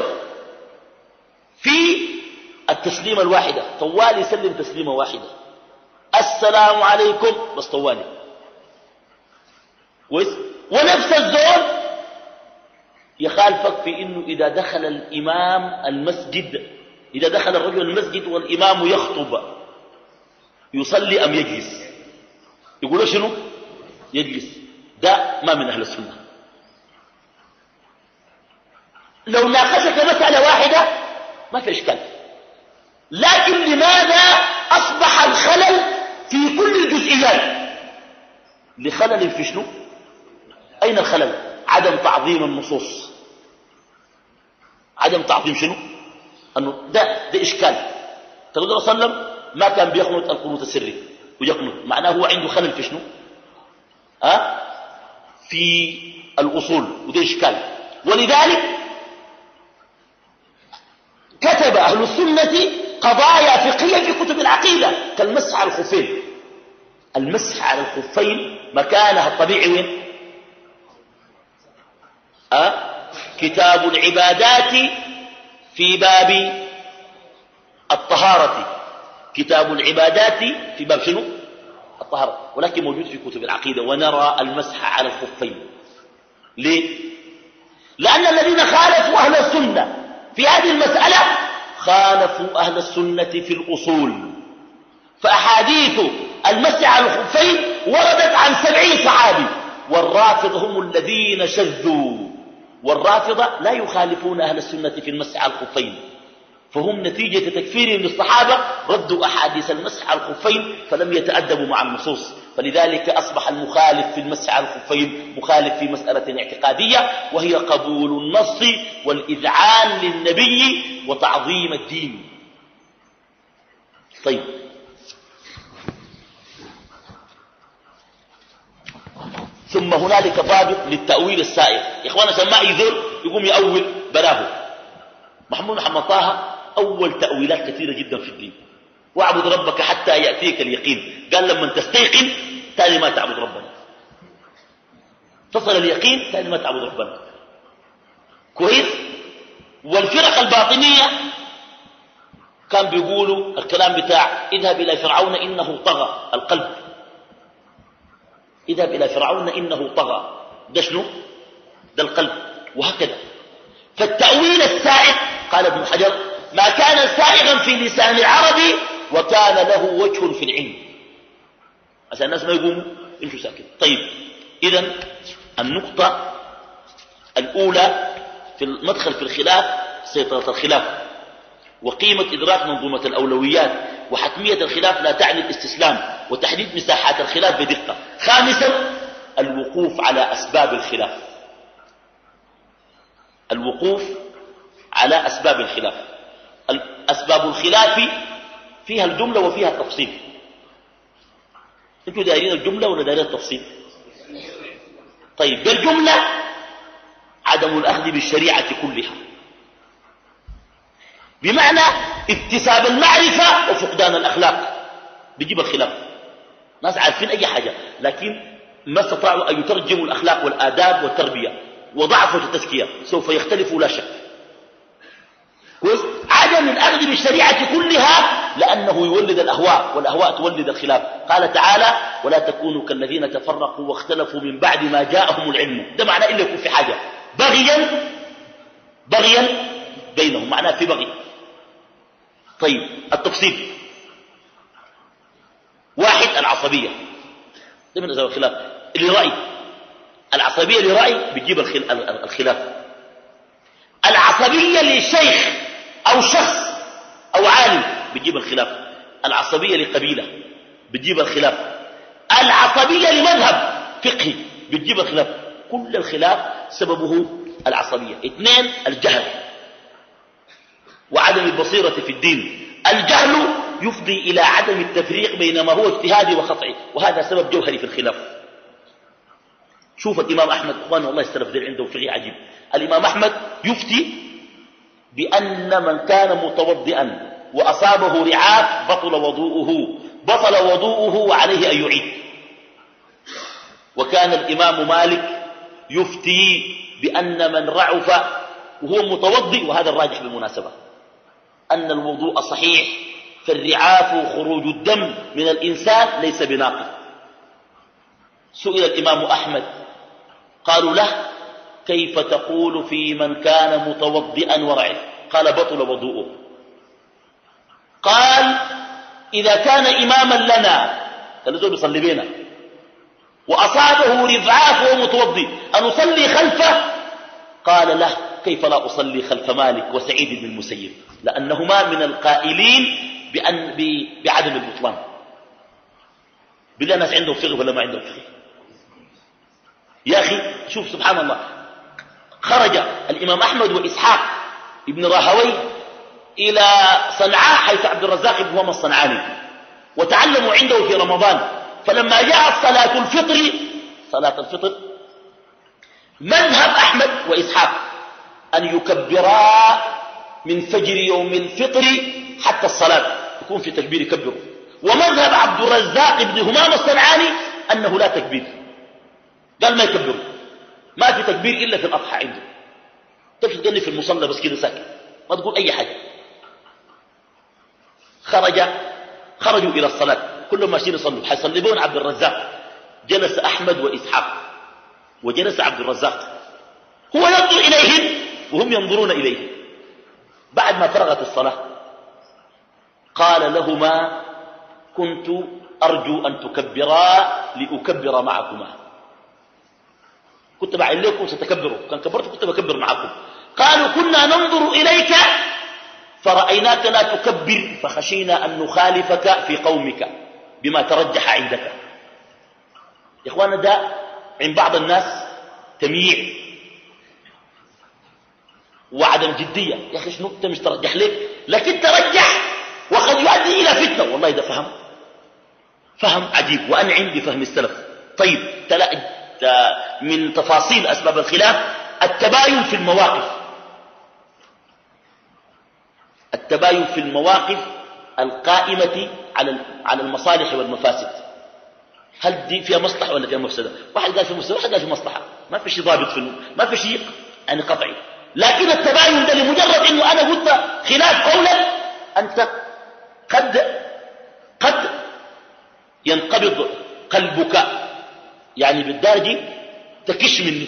في التسليمة الواحدة، طوالي يسلم تسليمة واحدة، السلام عليكم بس طوالي كويس. ونفس الزول يخالفك في انه اذا دخل الامام المسجد إذا دخل الرجل المسجد والإمام يخطب يصلي أم يجلس؟ يقول شنو؟ يجلس. ده ما من أهل السنة. لو ناقشك مسألة واحدة ما في إشكال، لكن لماذا أصبح الخلل في كل الجزئيات؟ لخلل في شنو؟ أين الخلل؟ عدم تعظيم النصوص. عدم تعظيم شنو؟ أنه ده, ده إشكال. تقول صلى الله عليه وسلم ما كان بيقنط القنوت السري ويقنط، معناه هو عنده خلل في شنو؟ أه؟ في الأصول، وده إشكال. ولذلك كتب أهل السنة قضايا فقهية في كتب العقيدة كالمسح على الخفين. المسح على الخفين مكانها الطبيعي وين؟ أه؟ كتاب العبادات في باب الطهارة. كتاب العبادات في باب شنو؟ الطهارة، ولكن موجود في كتب العقيدة. ونرى المسح على الخفين. ليه؟ لأن الذين خالفوا أهل السنة في هذه المسألة خالفوا أهل السنة في الأصول. فأحاديث المسح على الخفين وردت عن سبعين صحابي، والرافضة هم الذين شذوا. والرافضة لا يخالفون أهل السنة في المسح على الخفين، فهم نتيجة تكفيرهم للصحابة ردوا أحاديث المسح على الخفين فلم يتأدبوا مع النصوص. فلذلك أصبح المخالف في المسح على الخفين مخالف في مسألة اعتقادية، وهي قبول النص والإذعان للنبي وتعظيم الدين. طيب، ثم هنالك ضابط للتأويل السائغ. يا إخوانا سماء يذر يقوم يأول بلاه. محمود محمد طه أول تأويلات كثيرة جدا في الدين. واعبد ربك حتى يأتيك اليقين، قال لما تستيقن تاني ما تعبد ربنا. تصل اليقين تاني ما تعبد ربنا. كويس. والفرق الباطنية كان بيقولوا الكلام بتاع اذهب إلى فرعون إنه طغى القلب. اذهب إلى فرعون إنه طغى، ده شنو؟ ده القلب. وهكذا. فالتأويل السائغ قال ابن حجر ما كان سائغا في لسان العربي وكان له وجه في العلم، عشان الناس ما يقوموا يمشوا ساكت. طيب، إذن النقطة الأولى في المدخل في الخلاف سيطرة الخلاف وقيمة إدراك منظومة الأولويات، وحتمية الخلاف لا تعني الاستسلام، وتحديد مساحات الخلاف بدقة. خامسا الوقوف على أسباب الخلاف. الوقوف على أسباب الخلاف. أسباب الخلاف فيها الجملة وفيها التفصيل. انتوا دايرين الجملة ولا دايرين التفصيل؟ طيب، بالجملة عدم الأخذ بالشريعة كلها، بمعنى اكتساب المعرفة وفقدان الأخلاق، بيجيب الخلاف. ناس عارفين أي حاجة لكن ما استطاعوا أن يترجموا الأخلاق والآداب والتربية، وضعفوا التزكية، سوف يختلفوا لا شك. كويس. عدم الأخذ بالشريعة كلها لأنه يولد الأهواء، والأهواء تولد الخلاف. قال تعالى ولا تكونوا كالذين تفرقوا واختلفوا من بعد ما جاءهم العلم. ده معناه إلا يكون في حاجة بغيا بغيا بينهم، معناه في بغي. طيب، التفصيل. واحد العصبية، ده من أسباب الخلاف. لرأي العصبية لرأي بتجيب الخلاف. العصبية لشيخ أو شخص أو عالم بتجيب الخلاف. العصبية لقبيلة بتجيب الخلاف. العصبية لمذهب فقهي بتجيب الخلاف. كل الخلاف سببه العصبية. اثنين الجهل وعدم البصيرة في الدين. الجهل يفضي إلى عدم التفريق بين ما هو اجتهادي وخطئي، وهذا سبب جوهري في الخلاف. شوف الإمام أحمد، أخواني والله السلف دير عنده فقه عجيب. الإمام أحمد يفتي بأن من كان متوضئا وأصابه رعاف بطل وضوءه بطل وضوءه وعليه أن يعيد. وكان الإمام مالك يفتي بأن من رعف وهو متوضئ، وهذا الراجح بالمناسبة، أن الوضوء صحيح، فالرعاف خروج الدم من الإنسان ليس بناقض. سئل الإمام أحمد قالوا له كيف تقول في من كان متوضئا ورعف؟ قال بطل وضوءه. قال إذا كان إماما لنا الذي بيصلي بينا وأصابه رضعاف وهو متوضي أن أصلي خلفه؟ قال له كيف لا أصلي خلف مالك وسعيد بن المسيب، لأنهما من القائلين بأن بعدم البطلان. بالله الناس عندهم فقه ولا ما عندهم فقه؟ يا أخي شوف سبحان الله، خرج الإمام أحمد وإسحاق ابن راهوي إلى صنعاء حيث عبد الرزاق بن همام الصنعاني وتعلموا عنده في رمضان. فلما جاءت صلاة الفطر صلاة الفطر مذهب أحمد وإسحاق أن يكبرا من فجر يوم الفطر حتى الصلاة يكون في تكبير يكبروا، ومذهب عبد الرزاق بن همام الصنعاني أنه لا تكبير، قال ما يكبروا، ما في تكبير إلا في الأضحى عنده. تمشي تغني في المصلى بس كده ساكت ما تقول أي حاجة. خرج خرجوا إلى الصلاة كلهم ماشيين يصلوا، حيصلبون عبد الرزاق. جلس أحمد وإسحاق وجلس عبد الرزاق، هو ينظر إليهم وهم ينظرون إليه. بعد ما فرغت الصلاة قال لهما كنت أرجو أن تكبرا لأكبر معكما، كنت بعين لكم ستكبروا، كان كبرت كنت بكبر معكم. قالوا كنا ننظر إليك فرأيناك لا تكبر فخشينا أن نخالفك في قومك بما ترجح عندك. يا إخوانا ده عند بعض الناس تمييع وعدم جدية. يا أخي شنو أنت مش ترجح لك، لكن ترجح وقد يؤدي إلى فتنة. والله ده فهم فهم عجيب وأنعم بفهم السلف. طيب من تفاصيل أسباب الخلاف التباين في المواقف، التباين في المواقف القائمة على على المصالح والمفاسد. هل دي فيها مصلحة ولا فيها مفسدة؟ واحد قال في مفسدة واحد قال في مصلحة، ما في شيء ضابط في ما في شيء يعني قطعي. لكن التباين ده لمجرد انه انا قلت خلاف قولا انت قد قد ينقبض قلبك، يعني بالدرجة تكش مني.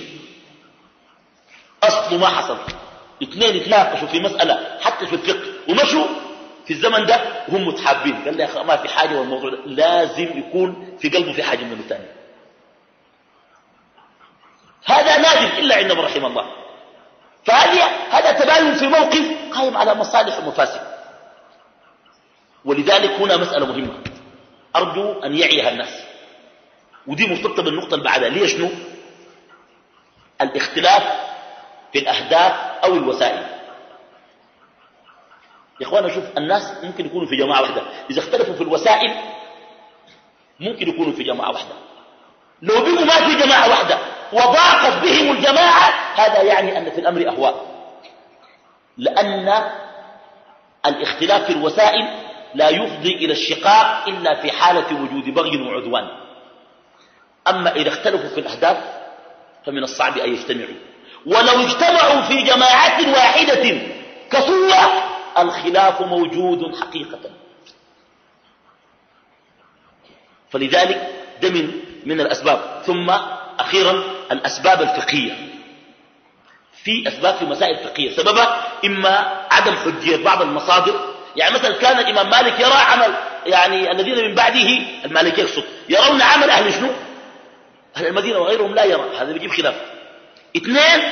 اصله ما حصل، اثنين يتناقشوا في مسألة حتى في الفقه ومشوا في الزمن ده وهم متحابين، قال لي يا اخي ما في حاجة والموضوع ده لازم يكون في قلبه في حاجة من الثاني. هذا نادر إلا عند من رحم الله. فهذه هذا تباين في موقف قائم على مصالح ومفاسد. ولذلك هنا مسألة مهمة أرجو أن يعيها الناس، ودي مرتبطة بالنقطة اللي بعدها. ليه شنو؟ الاختلاف في الأهداف أو الوسائل. يا إخوانا شوف، الناس ممكن يكونوا في جماعة واحدة، إذا اختلفوا في الوسائل ممكن يكونوا في جماعة واحدة. لو بقوا ما في جماعة واحدة وضاقت بهم الجماعة هذا يعني أن في الأمر أهواء، لأن الاختلاف في الوسائل لا يفضي إلى الشقاق إلا في حالة وجود بغي وعدوان. أما إذا اختلفوا في الأهداف فمن الصعب أن يجتمعوا، ولو اجتمعوا في جماعة واحدة كصورة الخلاف موجود حقيقة. فلذلك ده من, من الأسباب. ثم أخيرا الأسباب الفقهية. في أسباب في مسائل فقهية سببها إما عدم حجية بعض المصادر. يعني مثلا كان الإمام مالك يرى عمل، يعني الذين من بعده المالكي يقصد يرون عمل أهل شنو؟ أهل المدينة وغيرهم لا يرى، هذا بيجيب خلاف. اثنين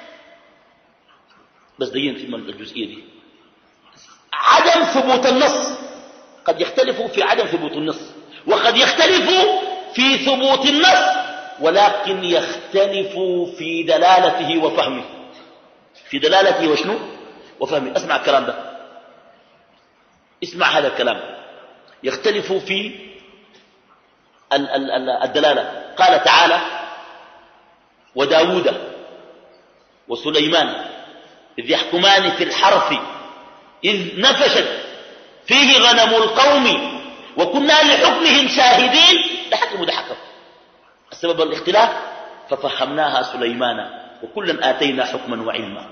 بس دين في الجزئية دي عدم ثبوت النص. قد يختلفوا في عدم ثبوت النص، وقد يختلفوا في ثبوت النص، ولكن يختلفوا في دلالته وفهمه. في دلالته وشنو؟ وفهمه. اسمع الكلام ده، اسمع هذا الكلام. يختلفوا في الدلالة. قال تعالى وداود وسليمان إذ يحكمان في الحرث إذ نفشت فيه غنم القوم وكنا لحكمهم شاهدين لحكموا ده حكم. السبب الاختلاف ففهمناها سليمان وكلا آتينا حكما وعلما.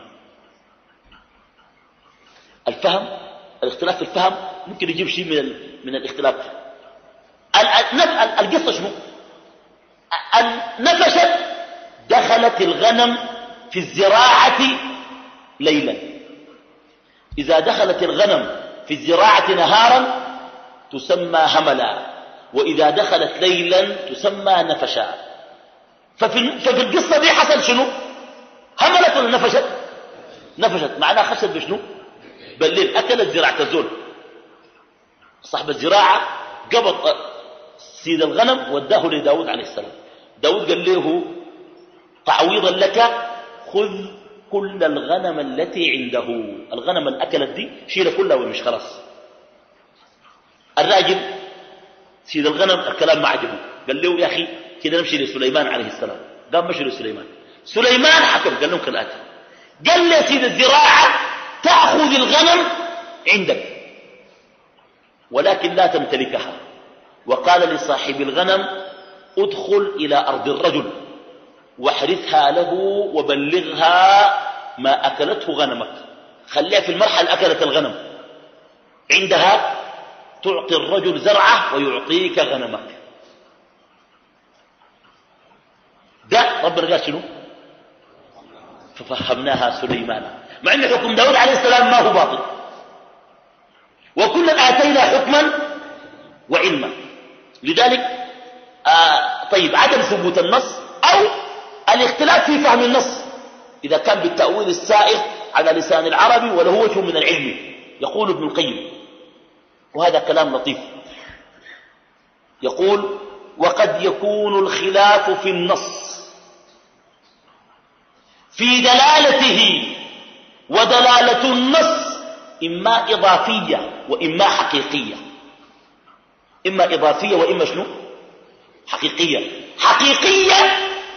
الفهم، الاختلاف في الفهم ممكن يجيب شيء من من الاختلاف. القصة شنو؟ نفشت دخلت الغنم في الزراعة ليلا. إذا دخلت الغنم في الزراعة نهارا تسمى هملا، وإذا دخلت ليلا تسمى نفشا. ففي, ففي القصة دي حصل شنو؟ هملت ولا نفشت؟ نفشت، معناها خشت بشنو؟ بالليل أكلت زراعة الزول. صاحب الزراعة قبض سيد الغنم وداه لداود عليه السلام. داود قال له تعويضا لك خذ كل الغنم التي عنده. الغنم الأكلت دي شيلها كلها ومش خلاص. الراجل سيد الغنم الكلام ما عجبه، قال له يا أخي كده نمشي لسليمان عليه السلام. قام مشي لسليمان. سليمان حكم قال لهم كالآتي، قال لي سيد الزراعة تأخذ الغنم عندك ولكن لا تمتلكها، وقال لصاحب الغنم ادخل إلى أرض الرجل واحرثها له وبلغها ما أكلته غنمك، خليها في المرحلة أكلت الغنم، عندها تعطي الرجل زرعه ويعطيك غنمك. ده ربنا قال شنو؟ ففهمناها سليمان، مع ان حكم داود عليه السلام ما هو باطل، وكلا آتينا حكما وعلما. لذلك آه طيب عدم ثبوت النص أو الاختلاف في فهم النص إذا كان بالتأويل السائغ على لسان العربي وله وجه من العلم. يقول ابن القيم، وهذا كلام لطيف، يقول وقد يكون الخلاف في النص في دلالته، ودلالة النص إما إضافية وإما حقيقية. إما إضافية وإما شنو؟ حقيقية. حقيقية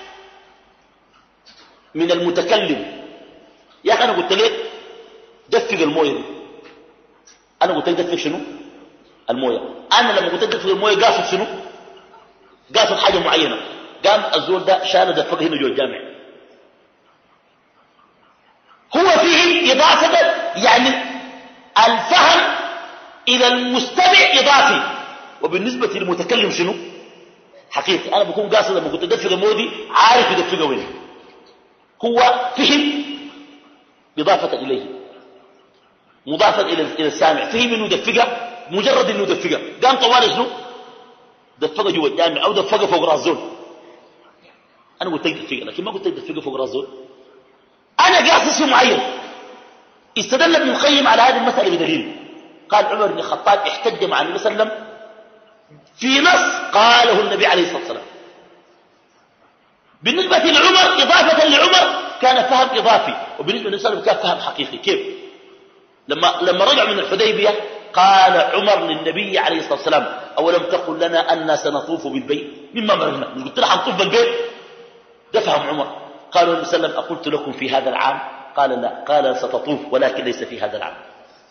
من المتكلم. يا أخي أنا قلت لك دفق الموية دي، أنا قلت لك دفق شنو؟ الموية. أنا لما قلت لك دفق الموية قاصد شنو؟ قاصد حاجة معينة. قام الزول ده شال دفقه هنا جوا الجامع. هو فيه إضافة، يعني الفهم إلى المستمع إضافي، وبالنسبة للمتكلم شنو؟ حقيقي. أنا بكون قاصد لما كنت أدفق المودي عارف يدفقه وين. هو فهم إضافة إليه، مضافة إلى السامع، فهم إنه يدفقه مجرد إنه يدفقه. قام طوال شنو؟ دفقه جوا الجامع أو دفقه فوق راس زول. أنا قلت لك دفقه، لكن ما قلت لك دفقه فوق راس زول. أنا قاصد شيء معين. استدل ابن القيم على هذه المسألة بدليل. قال عمر بن الخطاب احتج مع النبي صلى الله عليه وسلم في نص قاله النبي عليه الصلاة والسلام. بالنسبة لعمر إضافة لعمر كان فهم إضافي، وبالنسبة للنبي صلى الله عليه وسلم كان فهم حقيقي. كيف؟ لما لما رجعوا من الحديبية قال عمر للنبي عليه الصلاة والسلام أولم تقل لنا أننا سنطوف بالبيت مما مرنا؟ مش قلت لها حنطوف بالبيت؟ ده فهم عمر. قالوا النبي صلى الله عليه وسلم أقلت لكم في هذا العام؟ قال لا. قال ستطوف ولكن ليس في هذا العام.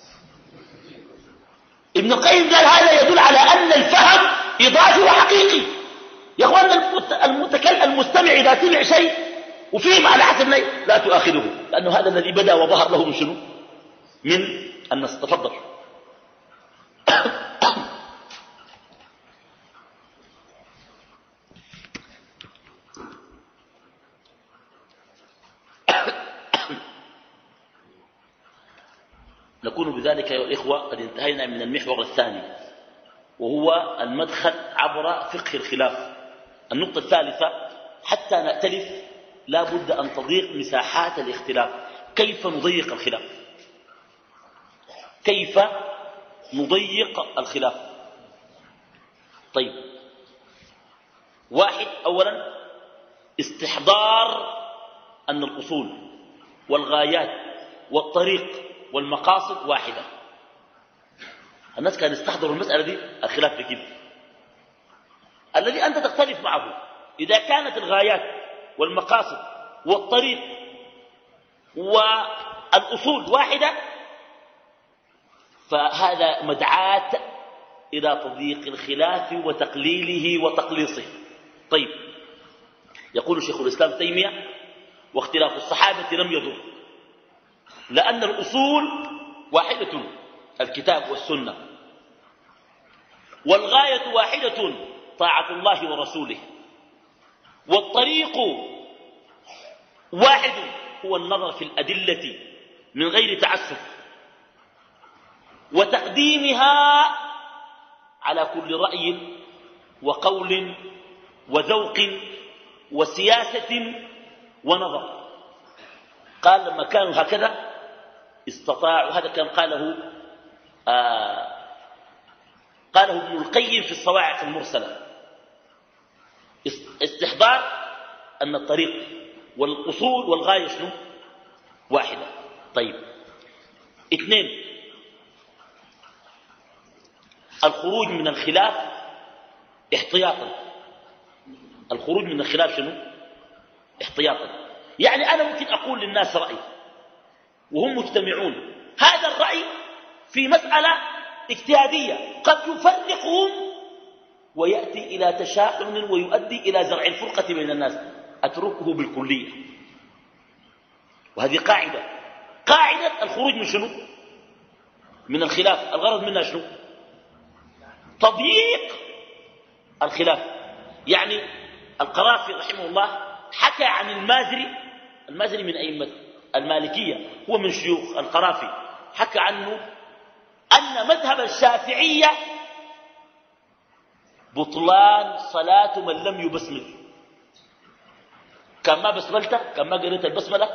ابن القيم قال هذا يدل على أن الفهم إضافي وحقيقي. يا أخوان المتكلم المستمع إذا سمع شيء وفهم على حسب لا تؤاخذه، لأنه هذا الذي بدأ وظهر له من شنو؟ من النص. تفضل. نكون بذلك أيها الإخوة قد انتهينا من المحور الثاني، وهو المدخل عبر فقه الخلاف. النقطة الثالثة، حتى نأتلف لا بد أن تضيق مساحات الاختلاف. كيف نضيق الخلاف؟ كيف نضيق الخلاف؟ طيب، واحد، أولا استحضار أن الأصول والغايات والطريق والمقاصد واحدة. الناس كانوا يستحضروا المسألة دي. الخلاف في كده الذي أنت تختلف معه إذا كانت الغايات والمقاصد والطريق والأصول واحدة، فهذا مدعاة إلى تضييق الخلاف وتقليله وتقليصه. طيب، يقول شيخ الإسلام تيمية واختلاف الصحابة لم يضر، لأن الأصول واحدة الكتاب والسنة، والغاية واحدة طاعة الله ورسوله، والطريق واحد هو النظر في الأدلة من غير تعسف، وتقديمها على كل رأي وقول وذوق وسياسة ونظر. قال لما كانوا هكذا استطاعوا، هذا كان قاله آه قاله ابن القيم في الصواعق المرسلة، استحضار أن الطريق والأصول والغاية شنو واحدة. طيب، اثنين، الخروج من الخلاف احتياطا. الخروج من الخلاف شنو احتياطا، يعني أنا ممكن أقول للناس رأي وهم مجتمعون، هذا الرأي في مسألة اجتهادية قد يفرقهم ويأتي إلى تشاحن ويؤدي إلى زرع الفرقة بين الناس، أتركه بالكلية. وهذه قاعدة قاعدة الخروج من شنو من الخلاف، الغرض منها شنو تضييق الخلاف. يعني القرافي رحمه الله حكى عن المازري، المازري من أئمة المالكية، هو من شيوخ القرافي، حكى عنه أن مذهب الشافعية بطلان صلاة من لم يبسمل. كان ما بسملت، كان ما قريت البسملة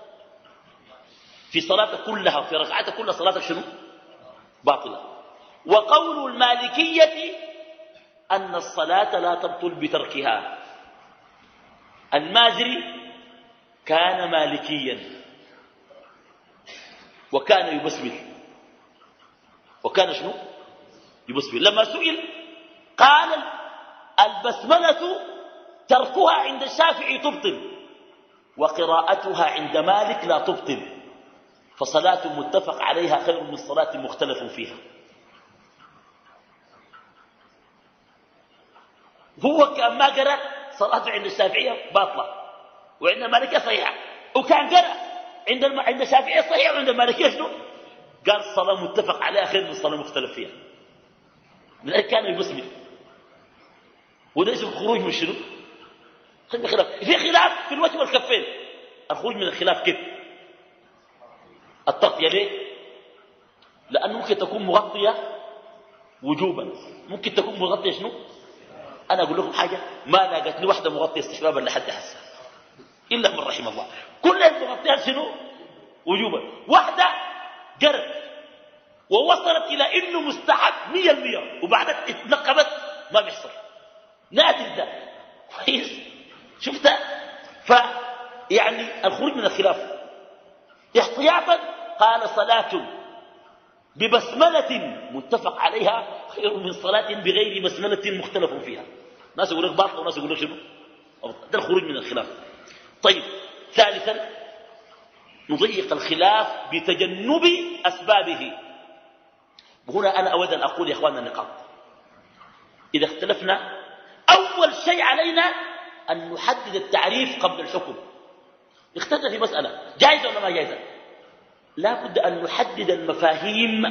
في صلاتك كلها، في ركعتك كلها، صلاتك شنو باطلة. وقول المالكية أن الصلاة لا تبطل بتركها. المازري كان مالكيا وكان يبسمل، وكان شنو يبسمل. لما سئل قال البسملة تركها عند الشافعي تبطل، وقراءتها عند مالك لا تبطل، فصلاة متفق عليها خير من صلاة مختلف فيها. هو كان ما قرأ صلاته عند الشافعية باطلة وعند المالكية صحيحة، وكان قرأ عند الم... عند الشافعية صحيحة وعند المالكية شنو قال الصلاة متفق عليها خير من الصلاة مختلف فيها. من ذلك كان يبسمل. وده اسم الخروج من شنو خلاف. في خلاف في الوجه والكفين. الخروج من الخلاف كيف؟ التغطية ليه؟ لأنه ممكن تكون مغطية وجوبا، ممكن تكون مغطية شنو. أنا أقول لكم حاجة، ما لاقت لي واحدة مغطية استحبابا لحد هسه إلا من رحم الله، كل المغطيات شنو وجوبا. واحدة قرت ووصلت إلى إنه مستحب مية المية وبعدين اتنقبت، ما بيحصل، نادر ده كويس. شفتها؟ فيعني الخروج من الخلاف احتياطا. قال صلاة ببسملة متفق عليها خير من صلاة بغير بسملة مختلف فيها. ناس يقول لك باطل وناس يقول لك شنو. ده الخروج من الخلاف. طيب، ثالثا نضيق الخلاف بتجنب أسبابه. وهنا أنا أود أن أقول يا إخواننا النقاط، إذا اختلفنا أول شيء علينا أن نحدد التعريف قبل الحكم. اختلفنا في مسألة جائزة ولا ما جائزة، لا بد أن نحدد المفاهيم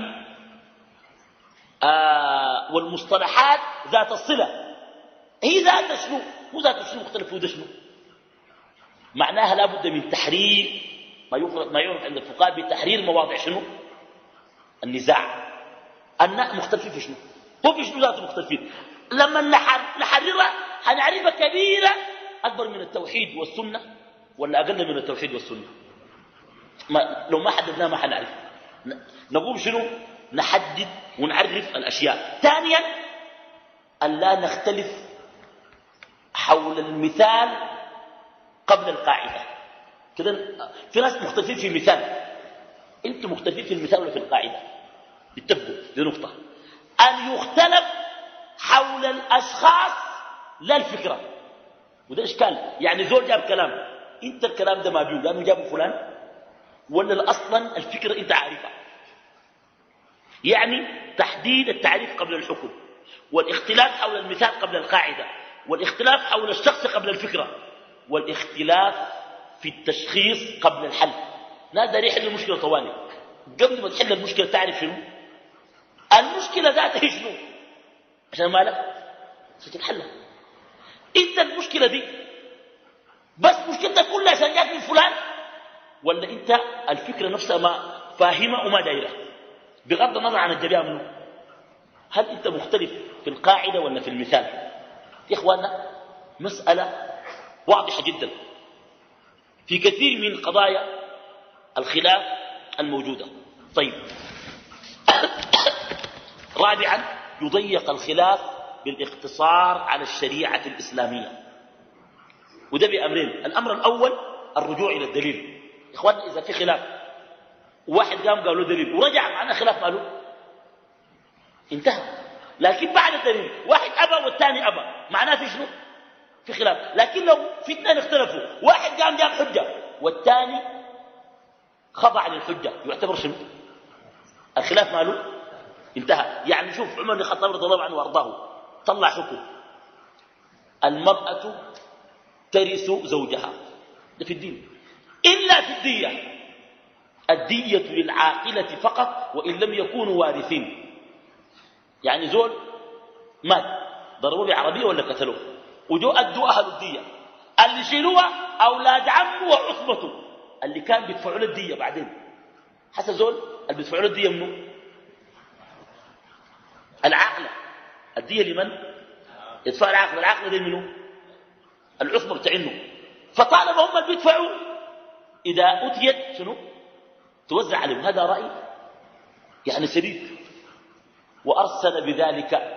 آه والمصطلحات ذات الصلة. هي ذات شنو مو ذات شنو مختلف وده شنو معناها. لا بد من تحرير ما يفرق ما يعرف عند الفقهاء بتحرير مواضع شنو النزاع. الناس مختلفين في شنو، هو في شنو ذاته مختلفين. لما نحررها هنعرفها كبيرة أكبر من التوحيد والسنة ولا أقل من التوحيد والسنة. ما لو ما حددناها ما حنعرف. نقول شنو نحدد ونعرف الأشياء. ثانيا أن لا نختلف حول المثال قبل القاعدة. كده في ناس مختلفين في المثال، انتم مختلفين في المثال ولا في القاعدة. اتفقوا دي نقطة. أن يختلف حول الأشخاص لا الفكرة، وده إشكال. يعني زول جاب كلام، انت الكلام ده ما بيقول لأنه جابه فلان ولا أصلا الفكرة انت عارفها. يعني تحديد التعريف قبل الحكم، والاختلاف حول المثال قبل القاعدة، والاختلاف حول الشخص قبل الفكرة، والاختلاف في التشخيص قبل الحل. ناس داري يحل المشكلة طوالي، قبل ما تحل المشكلة تعرف شنو المشكلة ذاتها شنو عشان مالك ستتحلها. انت المشكلة دي بس مشكلتك كلها عشان جاك من فلان، ولا انت الفكرة نفسها ما فاهمة وما دايرة. بغض النظر عن الجميع منه. هل أنت مختلف في القاعدة ولا في المثال؟ يا إخواننا مسألة واضحة جدا في كثير من قضايا الخلاف الموجودة. طيب رابعا يضيق الخلاف بالاقتصار على الشريعة الإسلامية، وده بأمرين. الأمر الأول الرجوع إلى الدليل. إخواننا إذا في خلاف واحد قام قال له دليل ورجع معنا خلاف ماله انتهى. لكن بعد الدليل واحد أبى والثاني أبى معناه في شنو؟ في خلاف. لكن لو في اثنين اختلفوا واحد قام جاب حجة والثاني خضع للحجة يعتبر شنو؟ الخلاف ماله انتهى. يعني شوف عمر بن الخطاب رضي الله عنه وارضاه طلع حكم المرأة ترث زوجها، ده في الدين، إلا في الدية. الدية للعاقلة فقط وإن لم يكونوا وارثين. يعني زول مات ضربوه بعربية ولا قتلوه وجو أدوا أهل الدية، اللي شيلوها أولاد عمه وعصبته اللي كان بيدفعوا له الدية بعدين. حسن زول اللي بيدفعوا له الدية منه العاقلة. الدية لمن؟ يدفع العاقلة. العاقلة دي منه العصبة بتاعنه. فطالما هم اللي بيدفعوا إذا أتيت شنو توزع عليهم. هذا رأي يعني سديد. وأرسل بذلك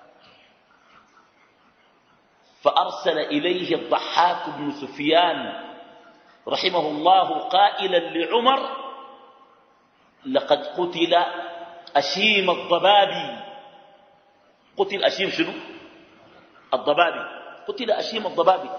فأرسل إليه الضحاك بن سفيان رحمه الله قائلا لعمر لقد قتل أشيم الضبابي. قتل أشيم شنو؟ الضبابي. قتل أشيم الضبابي.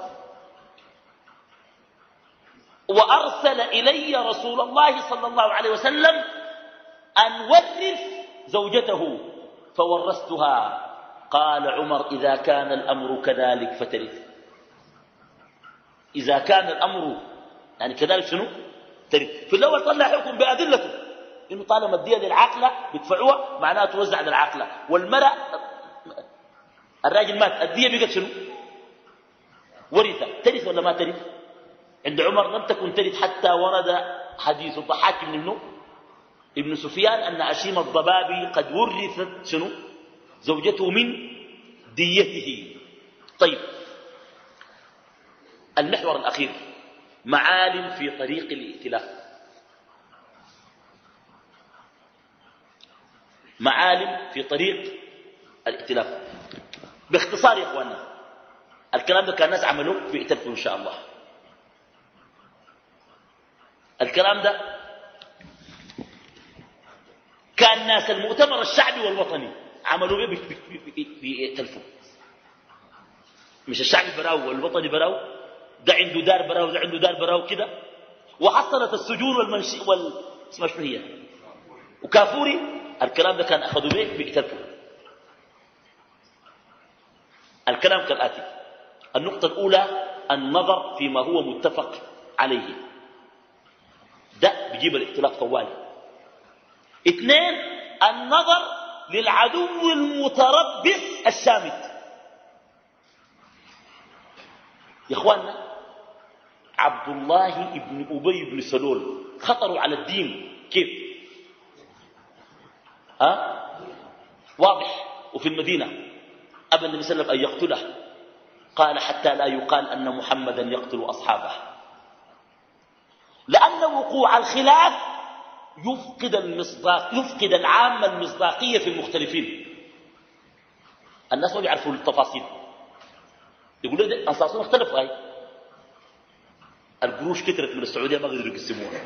وأرسل إلي رسول الله صلى الله عليه وسلم أن ورث زوجته فورثتها. قال عمر إذا كان الأمر كذلك فترث. إذا كان الأمر يعني كذلك شنو؟ ترث. في الأول طلع حكم بأدلته إنه طالما الدية للعاقلة بيدفعوها معناها توزع للعاقلة، والمرأة الراجل مات الدية بقت شنو؟ ورثة. ترث ولا ما ترث؟ عند عمر لم تكن ترث حتى ورد حديث الضحاك بن ابنه ابن سفيان أن أشيم الضبابي قد ورثت شنو؟ زوجته من ديته. طيب المحور الأخير معالم في طريق الائتلاف. معالم في طريق الائتلاف باختصار يا اخواننا. الكلام ده كان الناس عملوه بيئتلفوا ان شاء الله. الكلام ده كان ناس المؤتمر الشعبي والوطني عملوا به بيئتلفوا. مش الشعبي براو والوطني براو، ده عنده دار براو ده عنده دار براو كده. وحصلت السجون والمنشئ وال اسمها شنو هي وكافوري. الكلام ده كان اخذوا به بيئتلفوا. الكلام كالآتي: النقطة الأولى النظر فيما هو متفق عليه، ده بيجيب الاختلاف طوالي. اثنين النظر للعدو المتربص الشامت. يا اخواننا عبد الله بن أبي بن سلول خطروا على الدين كيف؟ ها؟ واضح. وفي المدينة أبى النبي صلى الله عليه وسلم أن يقتله، قال حتى لا يقال أن محمدا يقتل أصحابه، لأن وقوع الخلاف يفقد المصداق يفقد العامة المصداقية في المختلفين. الناس ما بيعرفوا التفاصيل. يقولوا لي أنصارنا اختلفوا. هاي القروش كثرت من السعودية ما قدروا يقسموها.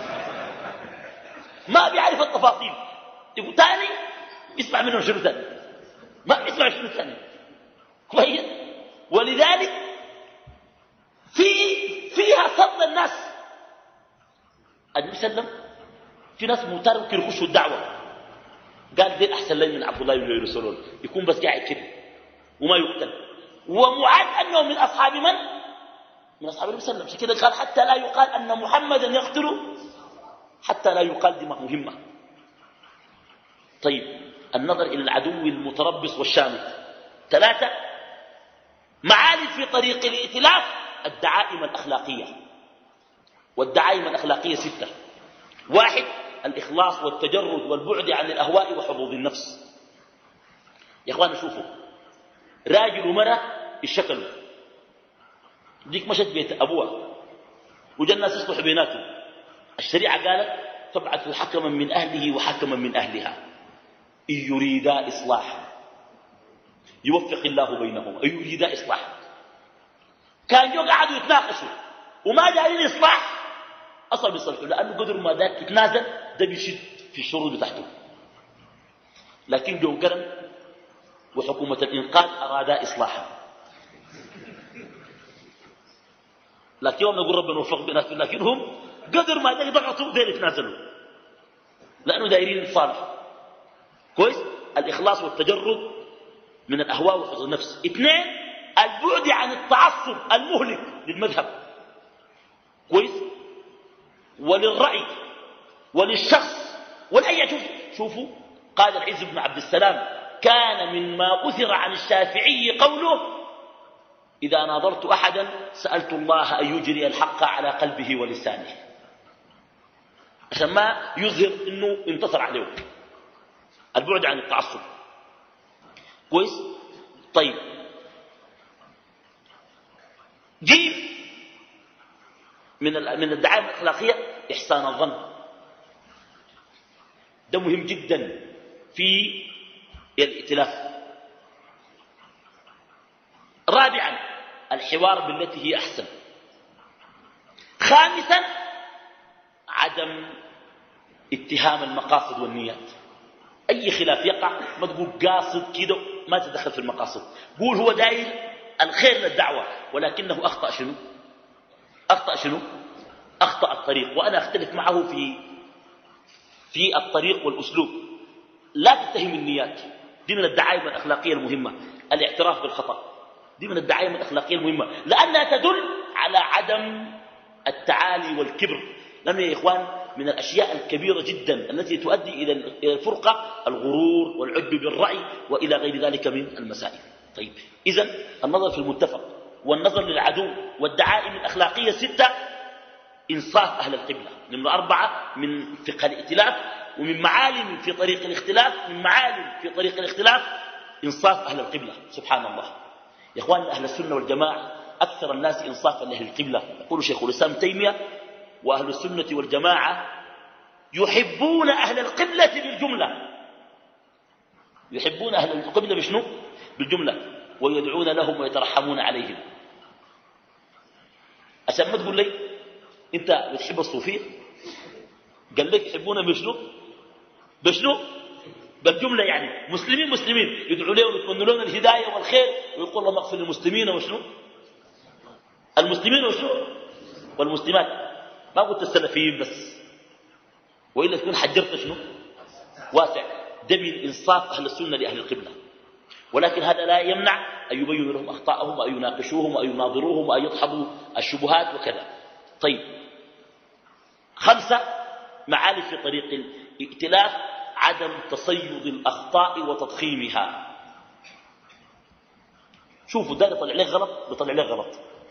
ما بيعرف التفاصيل. يقول تاني يسمع منهم شنو ثاني، ما يسمع شنو ثاني كويس. ولذلك في فيها صد الناس. النبي صلى الله عليه وسلم في ناس ممتار ممكن يخشوا الدعوة، قال دين أحسن لي من عبد الله بن أبي سلول يكون بس قاعد كده وما يقتل. ومعاد أنه من أصحاب من؟ من أصحاب النبي صلى الله عليه وسلم. كده قال حتى لا يقال أن محمدا يقتل، حتى لا يقال دي مهمة. طيب النظر إلى العدو المتربص والشامت. ثلاثة معالم في طريق الائتلاف الدعائم الأخلاقية. والدعائم الأخلاقية ستة. واحد الإخلاص والتجرد والبعد عن الأهواء وحظوظ النفس. يا إخواننا شوفوا، راجل ومرأة الشكل ديك مشت بيت أبوها وجا الناس يصلحوا بيناتهم، الشريعة قالت تبعث حكما من أهله وحكما من أهلها إن يريدا إصلاحا يوفق الله بينهما. إن يريدا إصلاحا كان جو قعدوا يتناقشوا وما دارين إصلاح أصلا بيصلحوا، لأنه قدر ما ذاك يتنازل ده بيشد في الشروط بتاعته. لكن جو قرن وحكومة الإنقاذ أرادا إصلاحا، لكن يوم نقول ربنا وفق بينات، لكن هم قدر ما ذاك ضغطوا دير يتنازلوا لأنه دايرين الصالح. كويس؟ الإخلاص والتجرد من الأهواء وحفظ النفس. اثنين، البعد عن التعصب المهلك للمذهب، كويس، وللرأي وللشخص والأي. شوفوا شوفوا قال العز بن عبد السلام كان مما أثر عن الشافعي قوله إذا ناظرت أحدا سألت الله أن يجري الحق على قلبه ولسانه، عشان ما يظهر أنه انتصر عليه. البعد عن التعصب، كويس. طيب جيب من من الدعائم الأخلاقية إحسان الظن، ده مهم جدا في الائتلاف. رابعا الحوار بالتي هي أحسن. خامسا عدم اتهام المقاصد والنيات. أي خلاف يقع ما تقول قاصد كده، ما تدخل في المقاصد، قول هو داير الخير للدعوة ولكنه أخطأ شنو أخطأ شنو أخطأ الطريق، وأنا أختلف معه في في الطريق والأسلوب. لا تتهم النيات، دي من الدعائم الأخلاقية المهمة. الاعتراف بالخطأ دي من الدعائم الأخلاقية المهمة، لأنها تدل على عدم التعالي والكبر. لم يا إخوان من الأشياء الكبيرة جدا التي تؤدي إلى الفرقة الغرور والعجب بالرأي وإلى غير ذلك من المسائل. طيب إذن النظر في المتفق والنظر للعدو والدعائم الأخلاقية ستة. إنصاف أهل القبلة. نمرة أربعة من فقه الائتلاف ومن معالم في طريق الاختلاف من معالم في طريق الاختلاف إنصاف أهل القبلة. سبحان الله يا إخوان، أهل السنة والجماعة أكثر الناس إنصافا لأهل القبلة. يقول شيخ الإسلام تيمية وأهل السنة والجماعة يحبون أهل القبلة بالجملة. يحبون أهل القبلة بشنو؟ بالجملة، ويدعون لهم ويترحمون عليهم. عشان ما تقول لي أنت بتحب الصوفية، قال لك يحبون بشنو؟ بشنو؟ بالجملة، يعني مسلمين مسلمين يدعوا لهم ويتمنوا لهم الهداية والخير ويقول الله اغفر للمسلمين وشنو؟ المسلمين وشنو؟ والمسلمات. ما قلت السلفيين بس، وإلا تكون حجرت شنو؟ واسع. ده من إنصاف أهل السنة لأهل القبلة، ولكن هذا لا يمنع أن يبينوا لهم أخطاءهم وأن يناقشوهم وأن يناظروهم وأن يدحضوا الشبهات وكذا. طيب خمسة معالم في طريق الائتلاف عدم تصيد الأخطاء وتضخيمها. شوفوا ده يطلع لك غلط بيطلع لك غلط،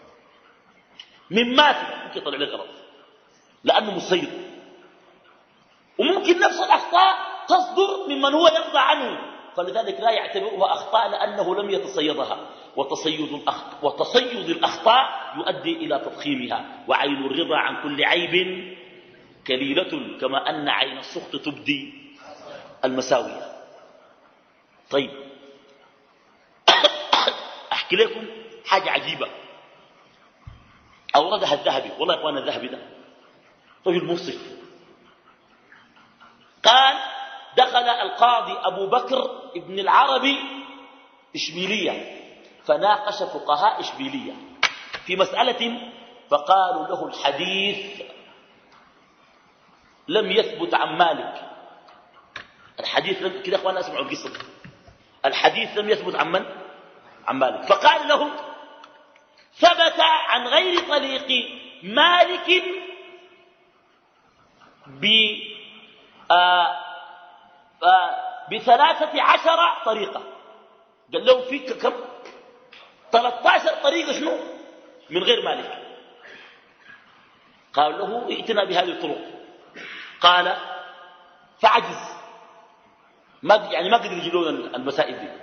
من ما في ممكن يطلع لك غلط لأنه مصيد، وممكن نفس الأخطاء تصدر ممن هو يرضى عنه، فلذلك لا يعتبرها أخطاء لأنه لم يتصيدها. وتصيد الأخطاء, وتصيد الأخطاء يؤدي إلى تضخيمها. وعين الرضا عن كل عيب كليلة كما أن عين السخط تبدي المساوية. طيب أحكي لكم حاجة عجيبة أوردها الذهبي. والله يا إخوانا الذهبي ده رجل منصف. قال دخل القاضي أبو بكر ابن العربي إشبيلية فناقش فقهاء إشبيلية في مسألة، فقالوا له الحديث لم يثبت عن مالك. الحديث لم كده أخوانا أسمعوا القصة. الحديث لم يثبت عن من؟ عن مالك. فقال له ثبت عن غير طريق مالك ب آه آه بثلاثة عشر طريقة. قال له فيك كم؟ ثلاثة عشر طريقة شنو؟ من غير مالك. قال له ائتنا بهذه الطرق. قال فعجز، ما يعني ما قدر يجلون المسائل دي،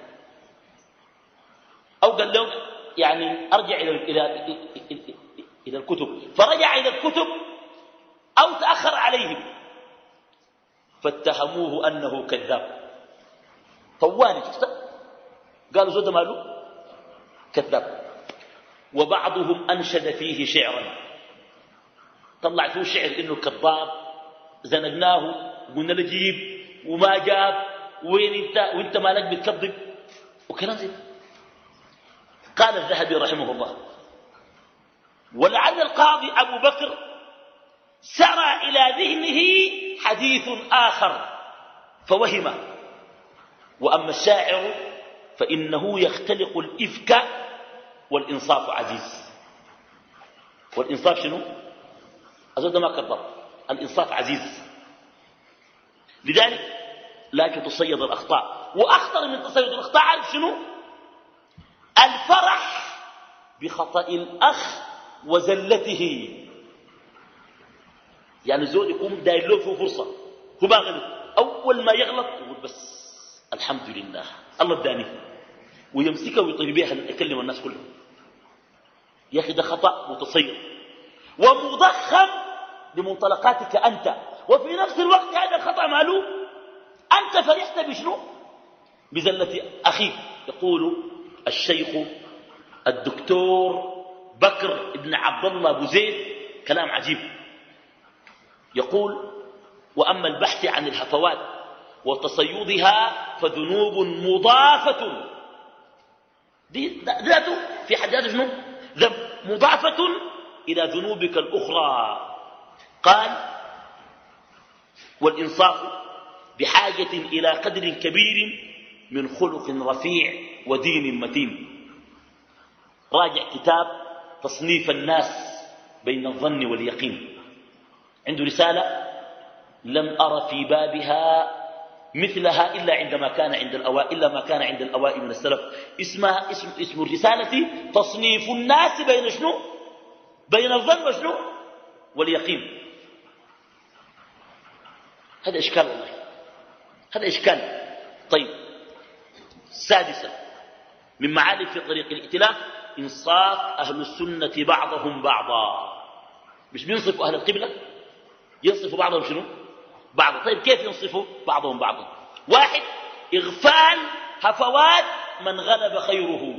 أو قال لهم يعني أرجع إلى إلى إلى, إلى الكتب، فرجع إلى الكتب أو تأخر عليهم فاتهموه أنه كذاب. طوالي قالوا زود ماله كذاب. وبعضهم أنشد فيه شعرا، طلع فيه شعر إنه كذاب، زنقناه قلنا له جيب وما جاب، وين انت وانت مالك بتكذب وكلام زي. قال الذهبي رحمه الله: ولعل القاضي أبو بكر سرى إلى ذهنه حديث آخر فوهمه، وأما الشاعر فإنه يختلق الإفك والإنصاف عزيز. والإنصاف شنو؟ أزود ما كبر، الإنصاف عزيز، لذلك لا تتصيد الأخطاء. وأخطر من تصيد الأخطاء عارف شنو؟ الفرح بخطأ الأخ وزلته. يعني زول يقوم داير له فيه فرصة، هو ما غلط، أول ما يغلط يقول بس الحمد لله الله اداني، ويمسكه ويطير بها يكلم الناس كلهم. يا أخي ده خطأ متصيد ومضخم لمنطلقاتك أنت، وفي نفس الوقت هذا الخطأ ماله أنت فرحت بشنو؟ بزلة أخيك. يقول الشيخ الدكتور بكر بن عبد الله أبو زيد كلام عجيب، يقول: وأما البحث عن الهفوات وتصيدها فذنوب مضافة، دي ذاته في حد ذاته شنو؟ ذنب مضافة إلى ذنوبك الأخرى. قال: والإنصاف بحاجة إلى قدر كبير من خلق رفيع ودين متين. راجع كتاب تصنيف الناس بين الظن واليقين، عنده رسالة لم أرى في بابها مثلها إلا عندما كان عند الأوائل إلا ما كان عند الأوائل من السلف. اسمها اسم, اسم الرسالة تصنيف الناس بين شنو؟ بين الظن وشنو؟ واليقين. هذا إشكال والله، هذا إشكال. طيب، سادسا من معالم في طريق الائتلاف إنصاف أهل السنة بعضهم بعضا. مش بينصفوا أهل القبلة، ينصفوا بعضهم شنو؟ بعض. طيب كيف ينصفوا بعضهم بعضا؟ واحد، إغفال هفوات من غلب خيره.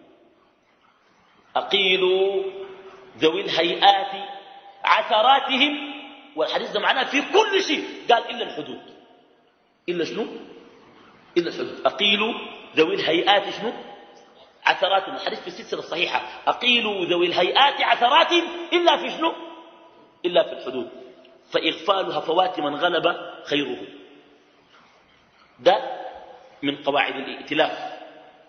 أقيلوا ذوي الهيئات عثراتهم، والحديث ده معناه في كل شيء، قال إلا الحدود. إلا شنو؟ إلا الحدود. أقيلوا ذوي الهيئات شنو؟ عثرات. الحديث في السلسلة الصحيحة: أقيلوا ذوي الهيئات عثرات إلا في شنو؟ إلا في الحدود. فإغفال هفوات من غلب خيره ده من قواعد الائتلاف.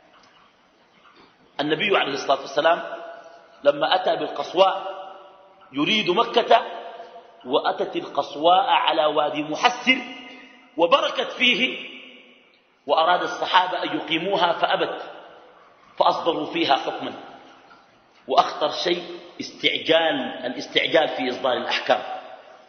النبي عليه الصلاة والسلام لما أتى بالقصواء يريد مكة، وأتت القصواء على وادي محسر وبركت فيه، وأراد الصحابة أن يقيموها فأبت، فأصدروا فيها حكما. وأخطر شيء استعجال الاستعجال في إصدار الأحكام.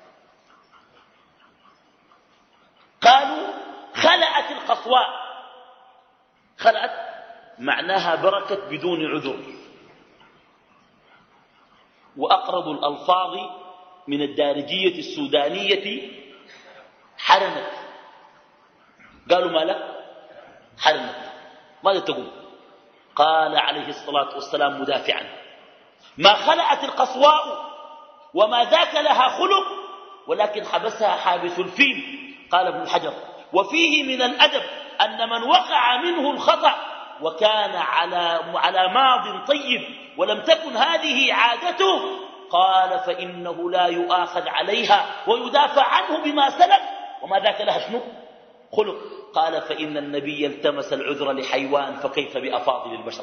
قالوا خلأت القصواء. خلأت معناها بركت بدون عذر. وأقرب الألفاظ من الدارجية السودانية حرمت. قالوا ما لا حرمت. ماذا تقول؟ قال عليه الصلاة والسلام مدافعا: ما خلأت القصواء وما ذاك لها خلق، ولكن حبسها حابس الفيل. قال ابن حجر: وفيه من الأدب أن من وقع منه الخطأ وكان على على ماض طيب ولم تكن هذه عادته، قال فإنه لا يؤاخذ عليها ويدافع عنه بما سلف، وما ذاك لها شنو؟ خلق. قال: فإن النبي التمس العذر لحيوان فكيف بأفاضل البشر.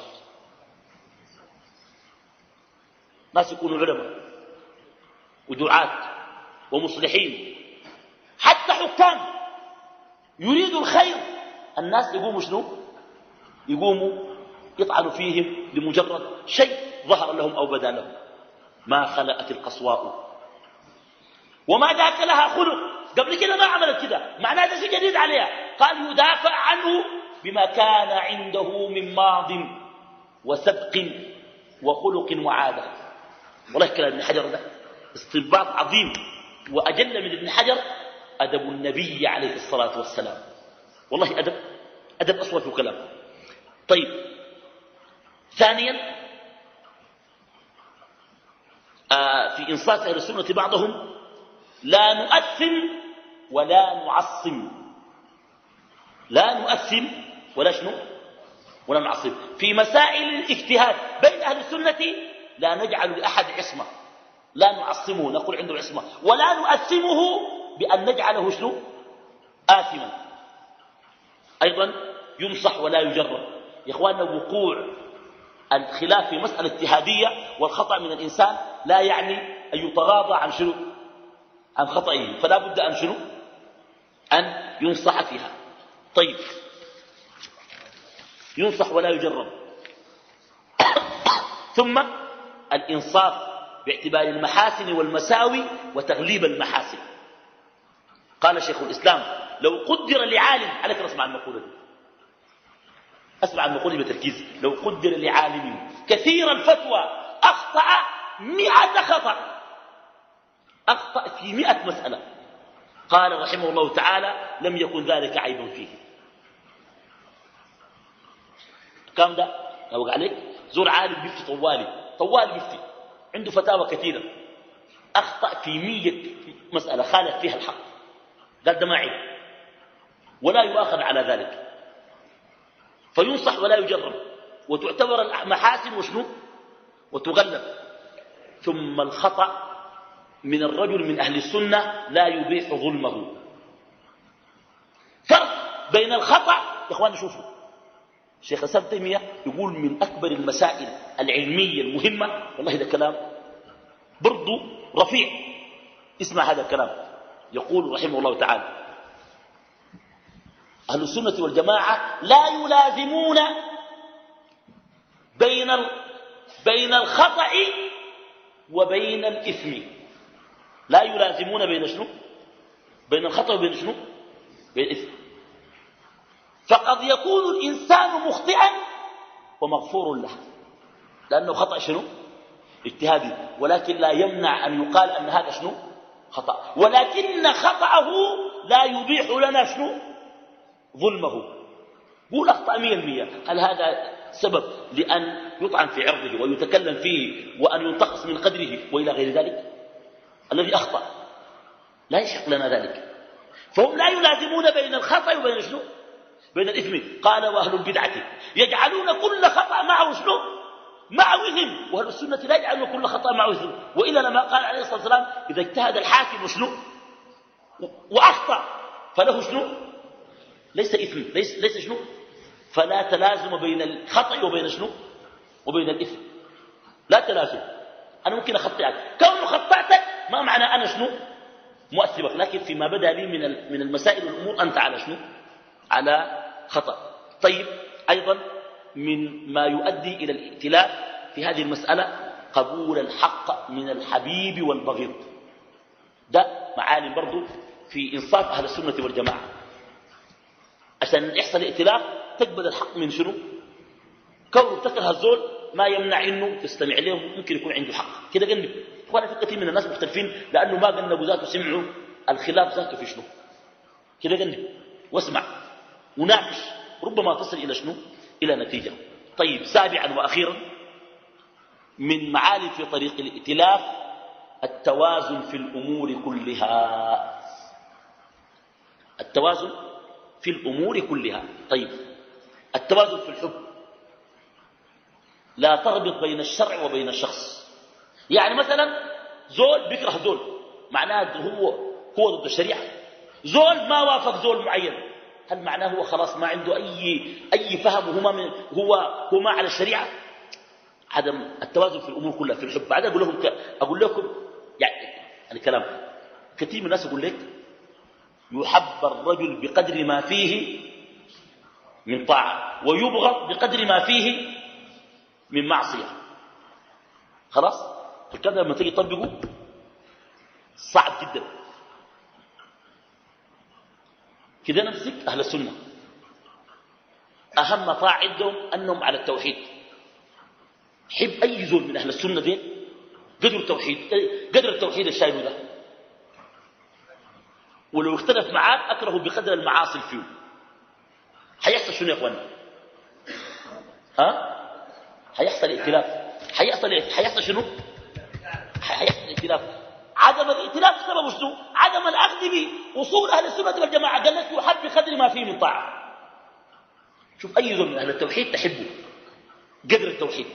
ناس يكونوا علماء ودعاة ومصلحين، حتى حكام يريدوا الخير، الناس يقوموا شنو؟ يقوموا يطعنوا فيهم لمجرد شيء ظهر لهم أو بدا لهم. ما خلأت القصواء وما ذاك لها خلق، قبل كده ما عملت كده، معناه ده شيء جديد عليها. قال يدافع عنه بما كان عنده من ماض وسبق وخلق وعادة. والله كلام ابن حجر ده استنباط عظيم، وأجل من ابن حجر أدب النبي عليه الصلاة والسلام. والله أدب أدب أصول في كلام. طيب، ثانيا آه في إنصاف أهل السنة بعضهم لا نؤثم ولا نعصم. لا نؤثم ولا شنو ولا نعصم في مسائل الاجتهاد بين أهل السنة. لا نجعل لأحد عصمة، لا نعصمه نقول عنده عصمة، ولا نؤثمه بأن نجعله شنو آثما. أيضا ينصح ولا يجرب. يا إخواننا، وقوع الخلاف في مسألة اجتهادية والخطأ من الإنسان لا يعني أن يتغاضى عن شنو عن خطئه، فلا بد أن شنو أن ينصح فيها. طيب، ينصح ولا يجرب. ثم الإنصاف باعتبار المحاسن والمساوي وتغليب المحاسن. قال شيخ الإسلام لو قدر لعالم، عليك اسمع المقولة دي، اسمع المقولة بتركيز. لو قدر لعالم كثير الفتوى أخطأ مئة خطأ، أخطأ في مئة مسألة، قال رحمه الله تعالى لم يكن ذلك عيبا فيه. كم ده أوقع عليك؟ زور عالم بيفتي طوالي طوالي بيفتي عنده فتاوى كثيرة، أخطأ في مية مسألة خالف فيها الحق، قال ده ما عيب ولا يؤاخذ على ذلك. فينصح ولا يجرب، وتعتبر المحاسن وشنو وتغلب. ثم الخطأ من الرجل من أهل السنة لا يبيح ظلمه. فرق بين الخطأ يا إخواني، شوفوا شيخ الإسلام ابن تيمية يقول من أكبر المسائل العلمية المهمة، والله ده كلام برضو رفيع، اسمع هذا الكلام. يقول رحمه الله تعالى أهل السنة والجماعة لا يلازمون بين بين الخطأ وبين الإثم. لا يلازمون بين شنو بين الخطأ وبين شنو بين الإثم. فقد يكون الإنسان مخطئا ومغفور له لأنه خطأ شنو اجتهادي، ولكن لا يمنع أن يقال أن هذا شنو خطأ، ولكن خطأه لا يبيح لنا شنو ظلمه. قول أخطأ مية المية، هل هذا سبب لأن يطعن في عرضه ويتكلم فيه وأن ينتقص من قدره وإلى غير ذلك؟ الذي أخطأ لا يشق لنا ذلك. فهم لا يلازمون بين الخطأ وبين شنو بين الإثم. قال وأهل البدعة يجعلون كل خطأ معه شنو معه إثم، وأهل السنة لا يجعلون كل خطأ معه إثم. وإلا لما قال عليه الصلاة والسلام إذا اجتهد الحاكم شنو وأخطأ فله شنو ليس إثم، ليس, ليس شنو فلا تلازم بين الخطأ وبين شنو وبين الإثم. لا تلازم. أنا ممكن أخطئك، كون خطأتك ما معنى أنا شنو مؤثبك، لكن فيما بدأ لي من من المسائل والأمور أنت على شنو على خطأ. طيب، أيضا من ما يؤدي إلى الائتلاف في هذه المسألة قبول الحق من الحبيب والبغيض. ده معالم برضو في إنصاف أهل السنة والجماعة. عشان يحصل ائتلاف تقبل الحق من شنو كونه تكره الزول ما يمنع إنه تستمع له، ممكن يكون عنده حق كده جنب. وانا في كثير من الناس مختلفين لأنه ما جنبوا ذاته سمعوا الخلاف ذاته في شنو كده جنب واسمع وناقش، ربما تصل إلى شنو إلى نتيجة. طيب، سابعا وأخيرا من معالم في طريق الائتلاف التوازن في الأمور كلها. التوازن في الأمور كلها. طيب، التوازن في الحب لا تربط بين الشرع وبين الشخص. يعني مثلا زول بيكره زول معناه هو هو ضد الشريعة، زول ما وافق زول معين، هل معناه هو خلاص ما عنده أي أي فهم وهو ما هو هو ما على الشريعة؟ عدم التوازن في الأمور كلها في الحب. بعد أقول لكم أقول لكم يعني الكلام كثير من الناس يقول لك يحب الرجل بقدر ما فيه من طاعة ويبغض بقدر ما فيه من معصية. خلاص الكلام لما تيجي تطبقه صعب جدا. كده نمسك أهل السنة أهم طاعة عندهم أنهم على التوحيد. حب أي زول من أهل السنة دي قدر التوحيد، قدر التوحيد الشايب ده، ولو اختلف معاك أكره بقدر المعاصي فيه. حيحصل شنو يا أخوانا؟ ها؟ حيحصل ائتلاف. حيحصل حيحصل شنو؟ حيحصل ائتلاف. عدم الائتلاف سبب شنو؟ عدم الأخذ بأصول أهل السنة والجماعة. قال لك يحب بقدر ما فيه من طاعة. شوف أي زول من أهل التوحيد تحبه قدر التوحيد،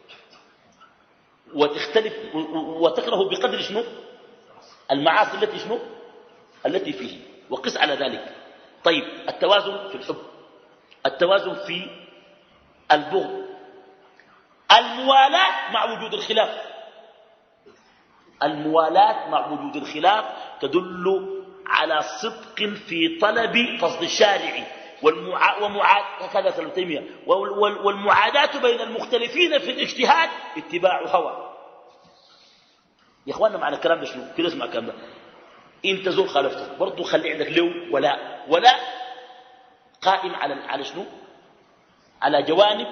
وتختلف وتكره بقدر شنو؟ المعاصي التي شنو؟ التي فيه. وقس على ذلك. طيب التوازن في الحب، التوازن في البغض، الموالاة مع وجود الخلاف. الموالاة مع وجود الخلاف تدل على صدق في طلب قصد الشارع والمعا... ومعا... هكذا ابن تيمية. وال... والمعاداة بين المختلفين في الاجتهاد اتباع هوى. يا اخواننا معنى الكلام ده شنو؟ كده اسمع الكلام ده. انت زول خالفته برضه خلي عندك لو ولا ولا قائم على على شنو؟ على جوانب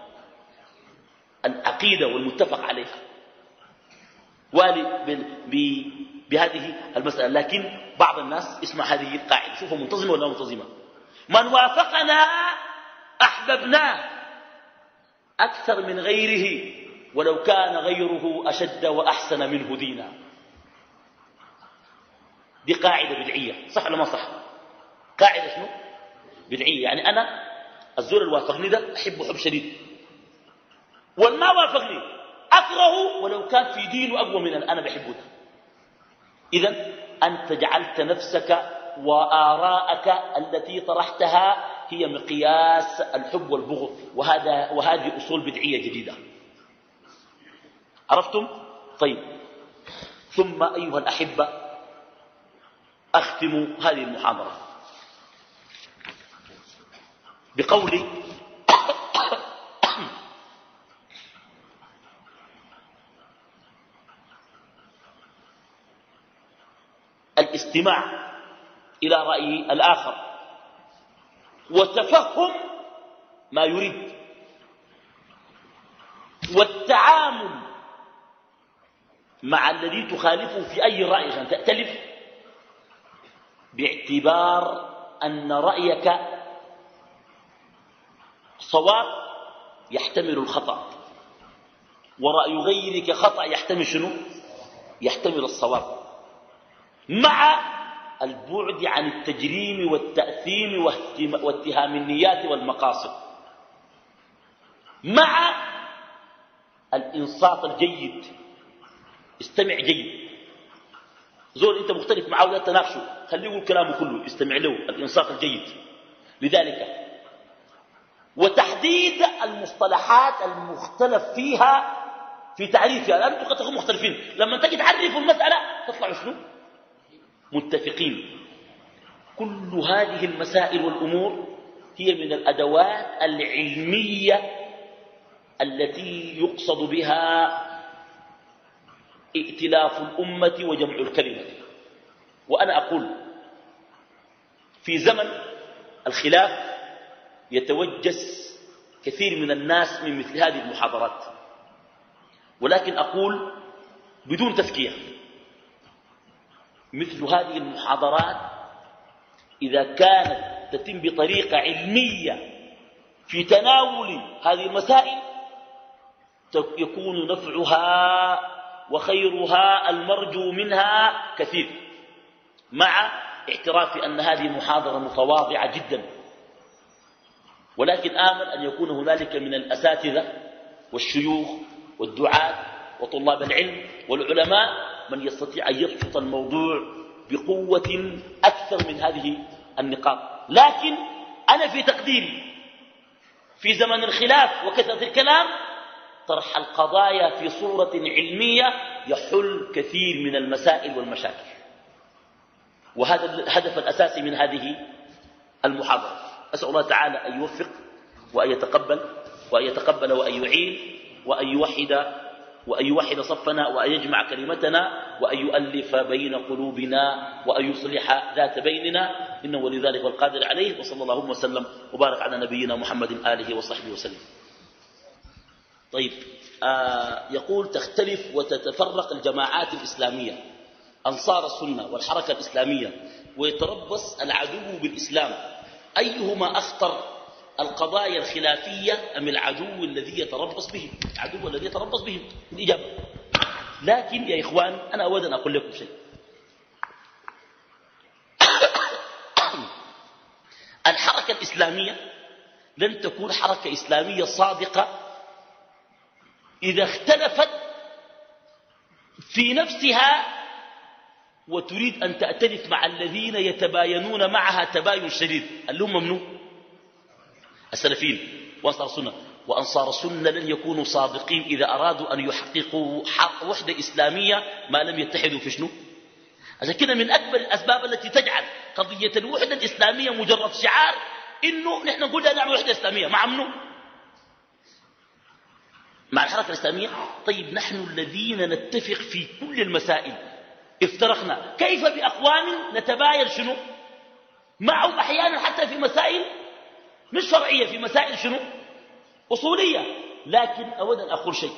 العقيدة والمتفق عليها والي بهذه المسألة. لكن بعض الناس اسمع هذه القاعدة، شوفوا منتظمة ولا منتظمة. من وافقنا أحببناه أكثر من غيره ولو كان غيره أشد وأحسن منه دينا. دي قاعدة بدعية، صح ولا ما صح؟ قاعدة شنو؟ بدعية. يعني أنا الزول اللي وافقني ده أحبه حب شديد، والما وافقني أكره ولو كان في دينه أقوى من أنا بحبه ده. إذن أنت جعلت نفسك وآراءك التي طرحتها هي مقياس الحب والبغض، وهذا وهذه أصول بدعية جديدة. عرفتم؟ طيب، ثم أيها الأحبة أختم هذه المحاضرة بقولي الاستماع إلى رأي الآخر وتفهم ما يريد والتعامل مع الذي تخالفه في أي رأي عشان تأتلف باعتبار أن رأيك صواب يحتمل الخطأ، ورأي غيرك خطأ يحتمل شنو؟ يحتمل الصواب، مع البعد عن التجريم والتأثيم واتهام النيات والمقاصد، مع الإنصات الجيد. استمع جيد. زول انت مختلف معه لا تناقشه، خليه يقول كلامه كله، استمع له. الإنصات الجيد. لذلك وتحديد المصطلحات المختلف فيها في تعريفها، لأن انتم قد تكونوا مختلفين، لما تجي تعرفوا المسألة تطلعوا شنو؟ متفقين. كل هذه المسائل والأمور هي من الأدوات العلمية التي يقصد بها ائتلاف الأمة وجمع الكلمة. وأنا أقول في زمن الخلاف يتوجس كثير من الناس من مثل هذه المحاضرات، ولكن أقول بدون تزكية، مثل هذه المحاضرات إذا كانت تتم بطريقة علمية في تناول هذه المسائل يكون نفعها وخيرها المرجو منها كثير، مع اعتراف أن هذه محاضرة متواضعة جدا. ولكن آمل أن يكون هنالك من الأساتذة والشيوخ والدعاة وطلاب العلم والعلماء من يستطيع أن يبسط الموضوع بقوة أكثر من هذه النقاط. لكن أنا في تقديري في زمن الخلاف وكثرة الكلام طرح القضايا في صورة علمية يحل كثير من المسائل والمشاكل، وهذا الهدف الأساسي من هذه المحاضرة. أسأل الله تعالى أن يوفق وأن يتقبل وأن يتقبل وأن يعين وأن يوحد وأن يوحد صفنا وأن يجمع كلمتنا وأن يؤلف بين قلوبنا وأن يصلح ذات بيننا. إنه ولي ذلك والقادر عليه. وصلى الله وسلم وبارك على نبينا محمد آله وصحبه وسلم. طيب، آه يقول تختلف وتتفرق الجماعات الإسلامية، أنصار السنة والحركة الإسلامية، ويتربص العدو بالإسلام، أيهما أخطر، القضايا الخلافية أم العدو الذي يتربص بهم؟ العدو الذي يتربص بهم. الإجابة. لكن يا إخوان أنا أود أن أقول لكم شيء. الحركة الإسلامية لن تكون حركة إسلامية صادقة إذا اختلفت في نفسها وتريد أن تأتلف مع الذين يتباينون معها تباين شديد، اللي هم منو؟ السلفيين وأنصار السنة. وأنصار السنة لن يكونوا صادقين إذا أرادوا أن يحققوا حق وحدة إسلامية ما لم يتحدوا في شنو؟ عشان كده من أكبر الأسباب التي تجعل قضية الوحدة الإسلامية مجرد شعار إنه نحن نقول لا نعمل وحدة إسلامية مع منو؟ مع الحركة الإسلامية. طيب نحن الذين نتفق في كل المسائل افترقنا، كيف بأقوام نتباين شنو معهم أحيانا حتى في مسائل مش شرعية، في مسائل شنو أصولية. لكن أود أن أقول شيء،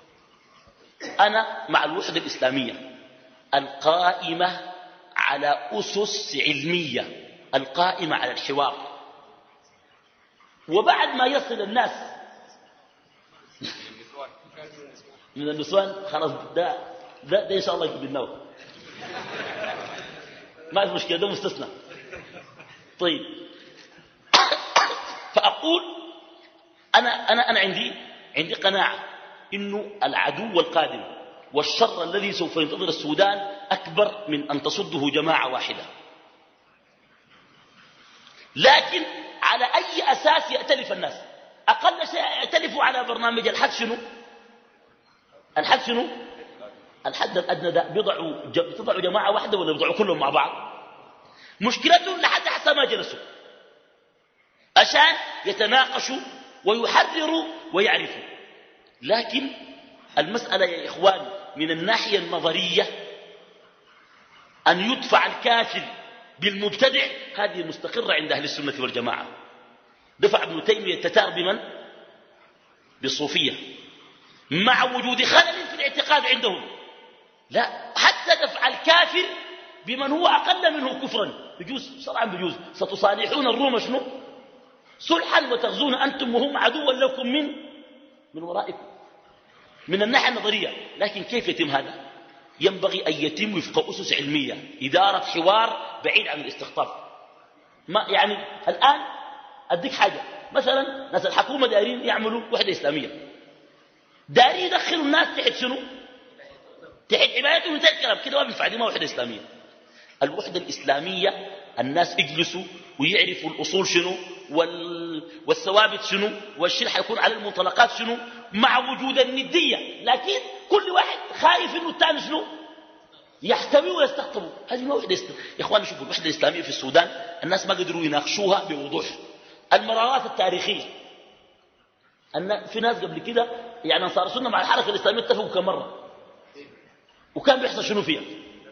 أنا مع الوحدة الإسلامية القائمة على أسس علمية، القائمة على الحوار. وبعد ما يصل الناس من النسوان خلاص ده, ده, ده إن شاء الله يجيب النوم، ما في مشكلة، ده مستثنى. طيب فأقول أنا, أنا, أنا عندي, عندي قناعة إنه العدو القادم والشر الذي سوف ينتظر السودان أكبر من أن تصده جماعة واحدة. لكن على أي أساس يأتلف الناس؟ أقل شيء يأتلفوا على برنامج الحد شنو؟ الحد شنو؟ الحد الأدنى ده بيضعوا بيضعوا جماعة واحدة ولا بيضعوا كلهم مع بعض؟ مشكلتهم لحد حتى ما جلسوا عشان يتناقشوا ويحرروا ويعرفوا. لكن المسألة يا إخوان من الناحية النظرية أن يدفع الكافر بالمبتدع هذه مستقرة عند أهل السنة والجماعة. دفع ابن تيمية التتار بمن؟ بالصوفية، مع وجود خلل في الاعتقاد عندهم. لا، حتى دفع الكافر بمن هو أقل منه كفرا بجوز، شرعا بجوز. ستصالحون الروم شنو؟ صلحا وتغزون أنتم وهم عدوا لكم من من ورائكم، من الناحية النظرية. لكن كيف يتم هذا؟ ينبغي أن يتم وفق أسس علمية، إدارة حوار بعيد عن الاستخطاف. ما يعني الآن أديك حاجة، مثلا ناس الحكومة دارين يعملوا وحدة إسلامية، دارين يدخلوا الناس تحت شنو؟ تحت عبادتهم وتحت كلام كده، ما بينفع، دي ما وحدة إسلامية. الوحدة الإسلامية الناس يجلسوا ويعرفوا الأصول شنو وال... والثوابت شنو والشيء حيكون على المنطلقات شنو، مع وجود الندية. لكن كل واحد خايف إنه الثاني شنو يحتوي ويستقطبوا. هذه ما وحدة إسلامية يا إخوان. شوفوا الوحدة الإسلامية في السودان الناس ما قدروا يناقشوها بوضوح. المرارات التاريخية أن في ناس قبل كده يعني أنصار السنة مع الحركة الإسلامية اتفقوا كم مرة وكان بيحصل شنو فيها.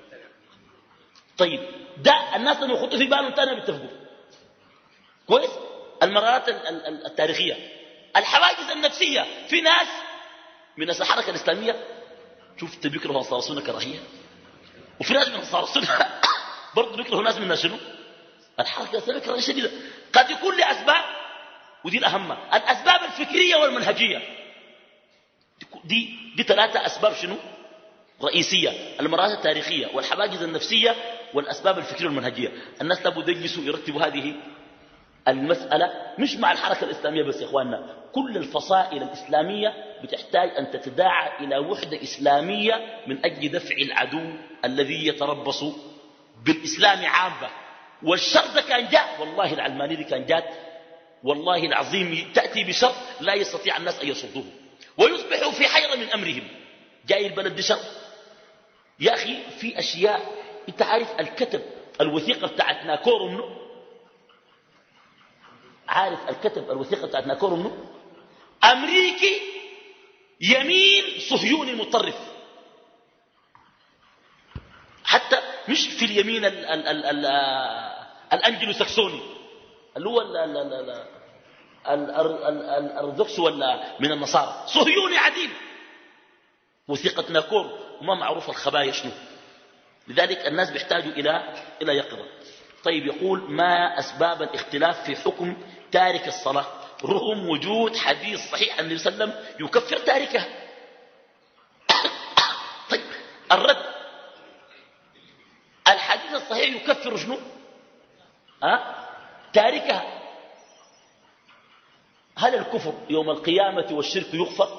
طيب ده الناس لما يخطوا في بالهم تاني بيتفقوا كويس. المرارات التاريخية، الحواجز النفسية، في ناس من الحركة الإسلامية شوف بيكرهوا أنصار السنة كراهية، وفي ناس من أنصار السنة برضه بيكرهوا ناس من شنو الحركة الإسلامية كراهية شديدة. قد يكون لأسباب، ودي الأهم، الأسباب الفكرية والمنهجية. دي دي ثلاثة أسباب شنو رئيسية: المرات التاريخية والحواجز النفسية والأسباب الفكرية والمنهجية. الناس لابد يجلسوا يرتبوا هذه المسألة، مش مع الحركة الإسلامية بس يا إخواننا، كل الفصائل الإسلامية بتحتاج أن تتداعى إلى وحدة إسلامية من أجل دفع العدو الذي يتربص بالإسلام عامة. والشر ده كان جاء، والله العلماني دي كان جات، والله العظيم تأتي بشر لا يستطيع الناس أن يصدوه ويصبحوا في حيرة من أمرهم. جاي البلد دي شر يا أخي. في أشياء أنت عارف الكتب الوثيقة بتاعت ناكورو منه؟ عارف الكتب الوثيقة بتاعت ناكورو منه؟ أمريكي يمين صهيوني متطرف، حتى مش في اليمين ال ال ال ال الأنجلو ساكسوني اللي هو الأرثوذكس ولا من النصارى، صهيوني عديل، وثيقة ناكور، وما معروف الخبايا شنو. لذلك الناس بيحتاجوا إلى إلى يقظة. طيب يقول ما أسباب الاختلاف في حكم تارك الصلاة رغم وجود حديث صحيح عن النبي صلى الله عليه وسلم يكفر تاركها؟ طيب الرد، الحديث الصحيح يكفر شنو؟ أه؟ تاركها. هل الكفر يوم القيامة والشرك يغفر؟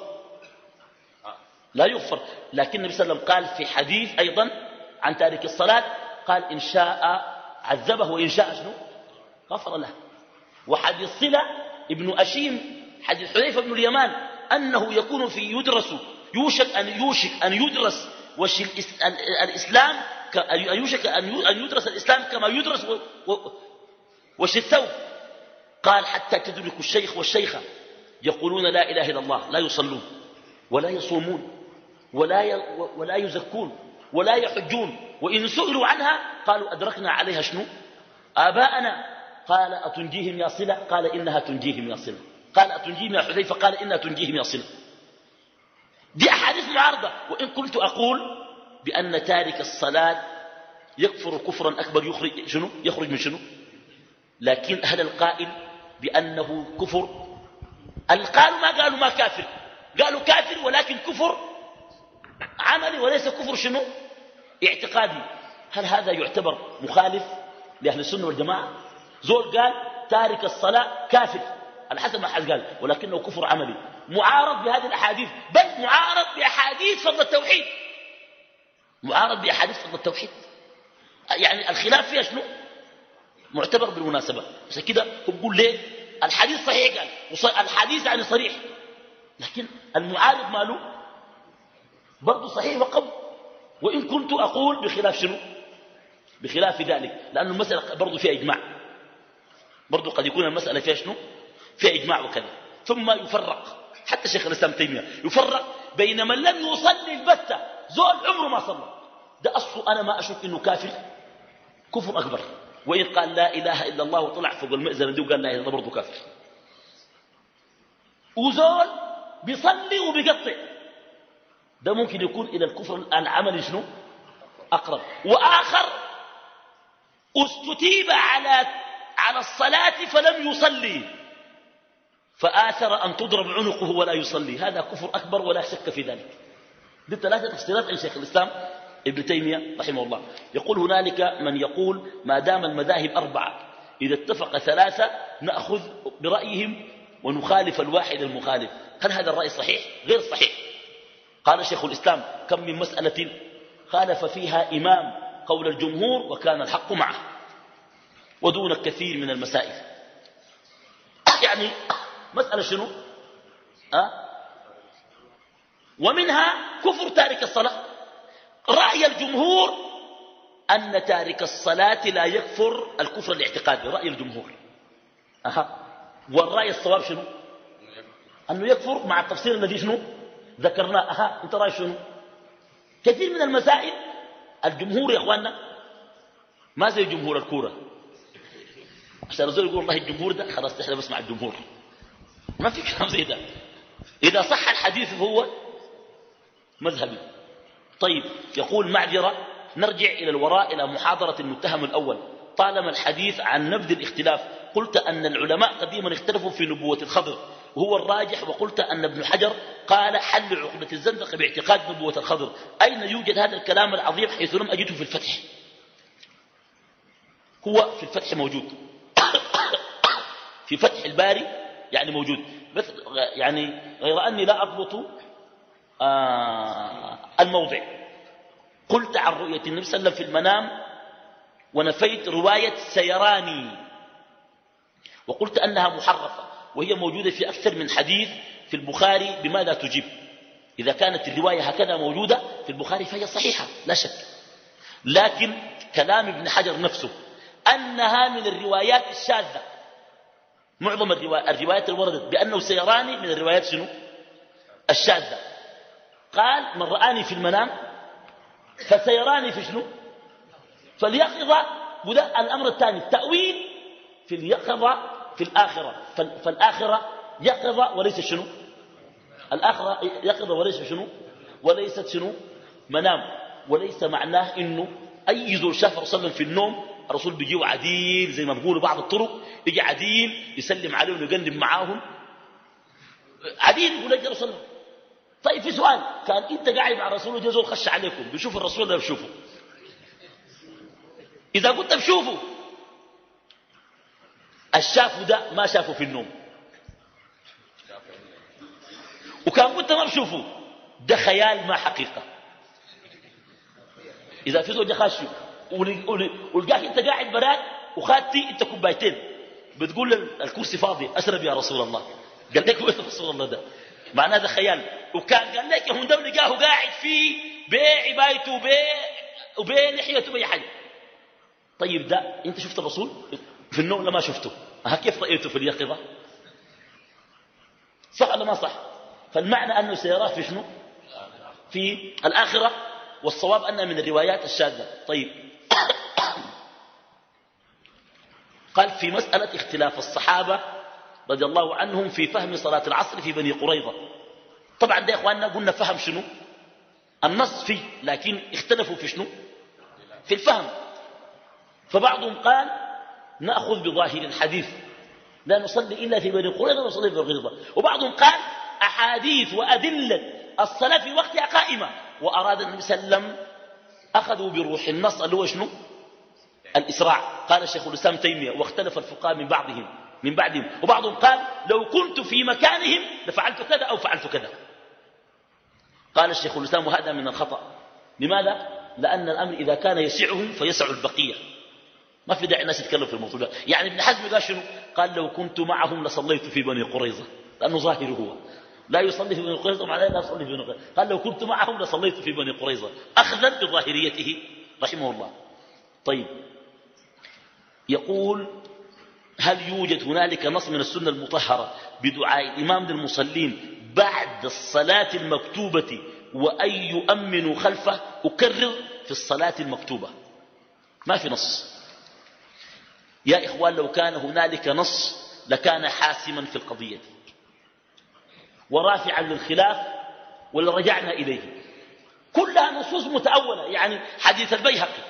لا يغفر. لكن النبي صلى الله عليه وسلم قال في حديث أيضا عن تارك الصلاة، قال إن شاء عذبه وإن شاء شنو؟ غفر له. وحديث صلة ابن أشيم حديث حذيفة بن اليمان أنه يكون في يدرس يوشك أن يوشك أن يدرس وش الإسلام يوشك أن يدرس الإسلام كما يدرس وش الثوب. قال حتى تدرك الشيخ والشيخة يقولون لا إله إلا الله، لا يصلون ولا يصومون ولا ولا يزكون ولا يحجون، وإن سئلوا عنها قالوا أدركنا عليها شنو؟ آباءنا. قال أتنجيهم يا صلة؟ قال إنها تنجيهم يا صلة. قال أتنجيهم يا حذيفة؟ قال إنها تنجيهم يا صلة. دي أحاديث معارضة. وإن كنت أقول بأن تارك الصلاة يكفر كفرا أكبر يخرج شنو؟ يخرج من شنو؟ لكن هل القائل بأنه كفر؟ القالوا ما قالوا ما كافر، قالوا كافر ولكن كفر عملي وليس كفر شنو؟ اعتقادي. هل هذا يعتبر مخالف لأهل السنة والجماعة؟ زول قال تارك الصلاة كافر على حسب ما حد قال، ولكنه كفر عملي، معارض بهذه الأحاديث، بل معارض بأحاديث فضل التوحيد، معارض بأحاديث فضل التوحيد. يعني الخلاف فيها شنو؟ معتبر بالمناسبة. بس كده هو بيقول ليه الحديث صحيح، قال الحديث يعني صريح، لكن المعارض ماله برضو صحيح وقوي. وإن كنت أقول بخلاف شنو؟ بخلاف ذلك، لأن المسألة برضو فيها إجماع، برضو قد يكون المسألة فيها شنو؟ فيها إجماع وكذا. ثم يفرق حتى شيخ الإسلام تيمية يفرق بين من لم يصلي البتة، زول عمره ما صلى، ده أصله أنا ما أشك إنه كافر كفر أكبر، وإن قال لا إله إلا الله وطلع فوق المئذنة دي وقال لا إله إلا الله برضو كافر. وزول بيصلي وبيقطع، ده ممكن يكون إلى الكفر العملي شنو؟ أقرب. وآخر استتيب على على الصلاة فلم يصلي فآثر أن تضرب عنقه ولا يصلي، هذا كفر أكبر ولا شك في ذلك. دي ثلاثة تفسيرات عن شيخ الإسلام ابن تيمية رحمه الله. يقول هنالك من يقول ما دام المذاهب أربعة إذا اتفق ثلاثة نأخذ برأيهم ونخالف الواحد المخالف. هل هذا الرأي صحيح؟ غير صحيح. قال شيخ الإسلام كم من مسألة خالف فيها إمام قول الجمهور وكان الحق معه، ودون كثير من المسائل. يعني مسألة شنو؟ أه؟ ومنها كفر تارك الصلاة. رأي الجمهور أن تارك الصلاة لا يكفر الكفر الاعتقادي، رأي الجمهور. أها. والرأي الصواب شنو؟ أنه يكفر مع التفسير الذي شنو؟ ذكرناه. أها. أنت رأي شنو؟ كثير من المسائل الجمهور يا أخواننا ما زي جمهور الكورة، عشان الرجل يقول والله الجمهور ده خلاص احنا بس مع الجمهور، ما في كلام زي ده. إذا صح الحديث فهو مذهبي. طيب يقول معذرة نرجع إلى الوراء إلى محاضرة المتهم الأول. طالما الحديث عن نبذ الاختلاف قلت أن العلماء قديما اختلفوا في نبوة الخضر وهو الراجح، وقلت أن ابن حجر قال حل عقدة الزندقة باعتقاد نبوة الخضر. أين يوجد هذا الكلام العظيم حيث لم أجده في الفتح؟ هو في الفتح موجود في فتح الباري يعني موجود، بس يعني غير أني لا أضبط آه الموضع. قلت عن رؤية النبي صلى الله عليه وسلم في المنام ونفيت رواية سيراني، وقلت أنها محرفة وهي موجودة في أكثر من حديث في البخاري. بماذا تجيب؟ إذا كانت الرواية هكذا موجودة في البخاري فهي صحيحة لا شك، لكن كلام ابن حجر نفسه أنها من الروايات الشاذة. معظم الروايات اللي وردت بأنه سيراني من الروايات شنو؟ الشاذة. قال من رآني في المنام فسيراني في شنو؟ فاليقظة وده الأمر الثاني التأويل في اليقظة في الآخرة. فالآخرة يقظة وليس شنو؟ الآخرة يقظة وليس شنو؟ وليست شنو؟ منام. وليس معناه إنه أي زول شاف الرسول صلى الله عليه وسلم في النوم الرسول بيجيو عديل زي ما بيقولوا بعض الطرق، يجي عديل يسلم عليهم ويقلب معاهم عديل يقول لك يا رسول الله. طيب في سؤال، كان انت قاعد مع الرسول وجا زول خش عليكم بيشوف الرسول ده بيشوفه؟ اذا قلت بشوفه الشافه ده ما شافه في النوم، وكان قلت ما بشوفه ده خيال ما حقيقة. إذا في زول جا خاشي ولقاك انت قاعد براك وخاتي انت كوبايتين بتقول الكرسي فاضي اشرب يا رسول الله، قال لك وين رسول الله ده؟ معناه ده خيال. وكان قال لك هم ده لقاه قاعد فيه بيع عبايته وبيع وبيع لحيته وبيع حاجه. طيب ده انت شفت الرسول في النوم ولا ما شفته؟ ها كيف رأيته في اليقظة؟ صح ولا ما صح؟ فالمعنى انه سيراه في شنو؟ في الآخرة، والصواب أنها من الروايات الشاذة. طيب قال في مسألة اختلاف الصحابة رضي الله عنهم في فهم صلاة العصر في بني قريظة. طبعا ده يا إخواننا قلنا فهم شنو؟ النص فيه، لكن اختلفوا في شنو؟ في الفهم. فبعضهم قال نأخذ بظاهر الحديث لا نصلي إلا في بني قريظة ونصلي في بني قريظة. وبعضهم قال أحاديث وأدلة الصلاة في وقتها قائمة، وأراد النبي صلى الله عليه وسلم أخذوا بروح النص اللي هو شنو؟ الإسراع. قال الشيخ الإسلام تيمية واختلف الفقهاء من بعضهم من بعدهم وبعضهم قال لو كنت في مكانهم لفعلت كذا أو فعلت كذا. قال الشيخ الإسلام وهذا من الخطأ. لماذا؟ لأن الأمر إذا كان يسعهم فيسع البقية، ما في داعي الناس يتكلموا في الموضوع. يعني ابن حزم قال شنو؟ قال لو كنت معهم لصليت في بني قريظة، لأنه ظاهر هو لا يصلي في بني قريظة ومعناه لا يصلي في بني قريظة. قال لو كنت معهم لصليت في بني قريظة أخذا بظاهريته رحمه الله. طيب يقول هل يوجد هنالك نص من السنة المطهرة بدعاء الإمام للمصلين بعد الصلاة المكتوبة وأن يؤمنوا خلفه؟ أكرر في الصلاة المكتوبة ما في نص يا إخوان. لو كان هنالك نص لكان حاسما في القضية ورافعا للخلاف ولرجعنا إليه. كلها نصوص متأولة. يعني حديث البيهقي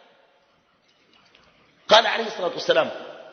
قال عليه الصلاة والسلام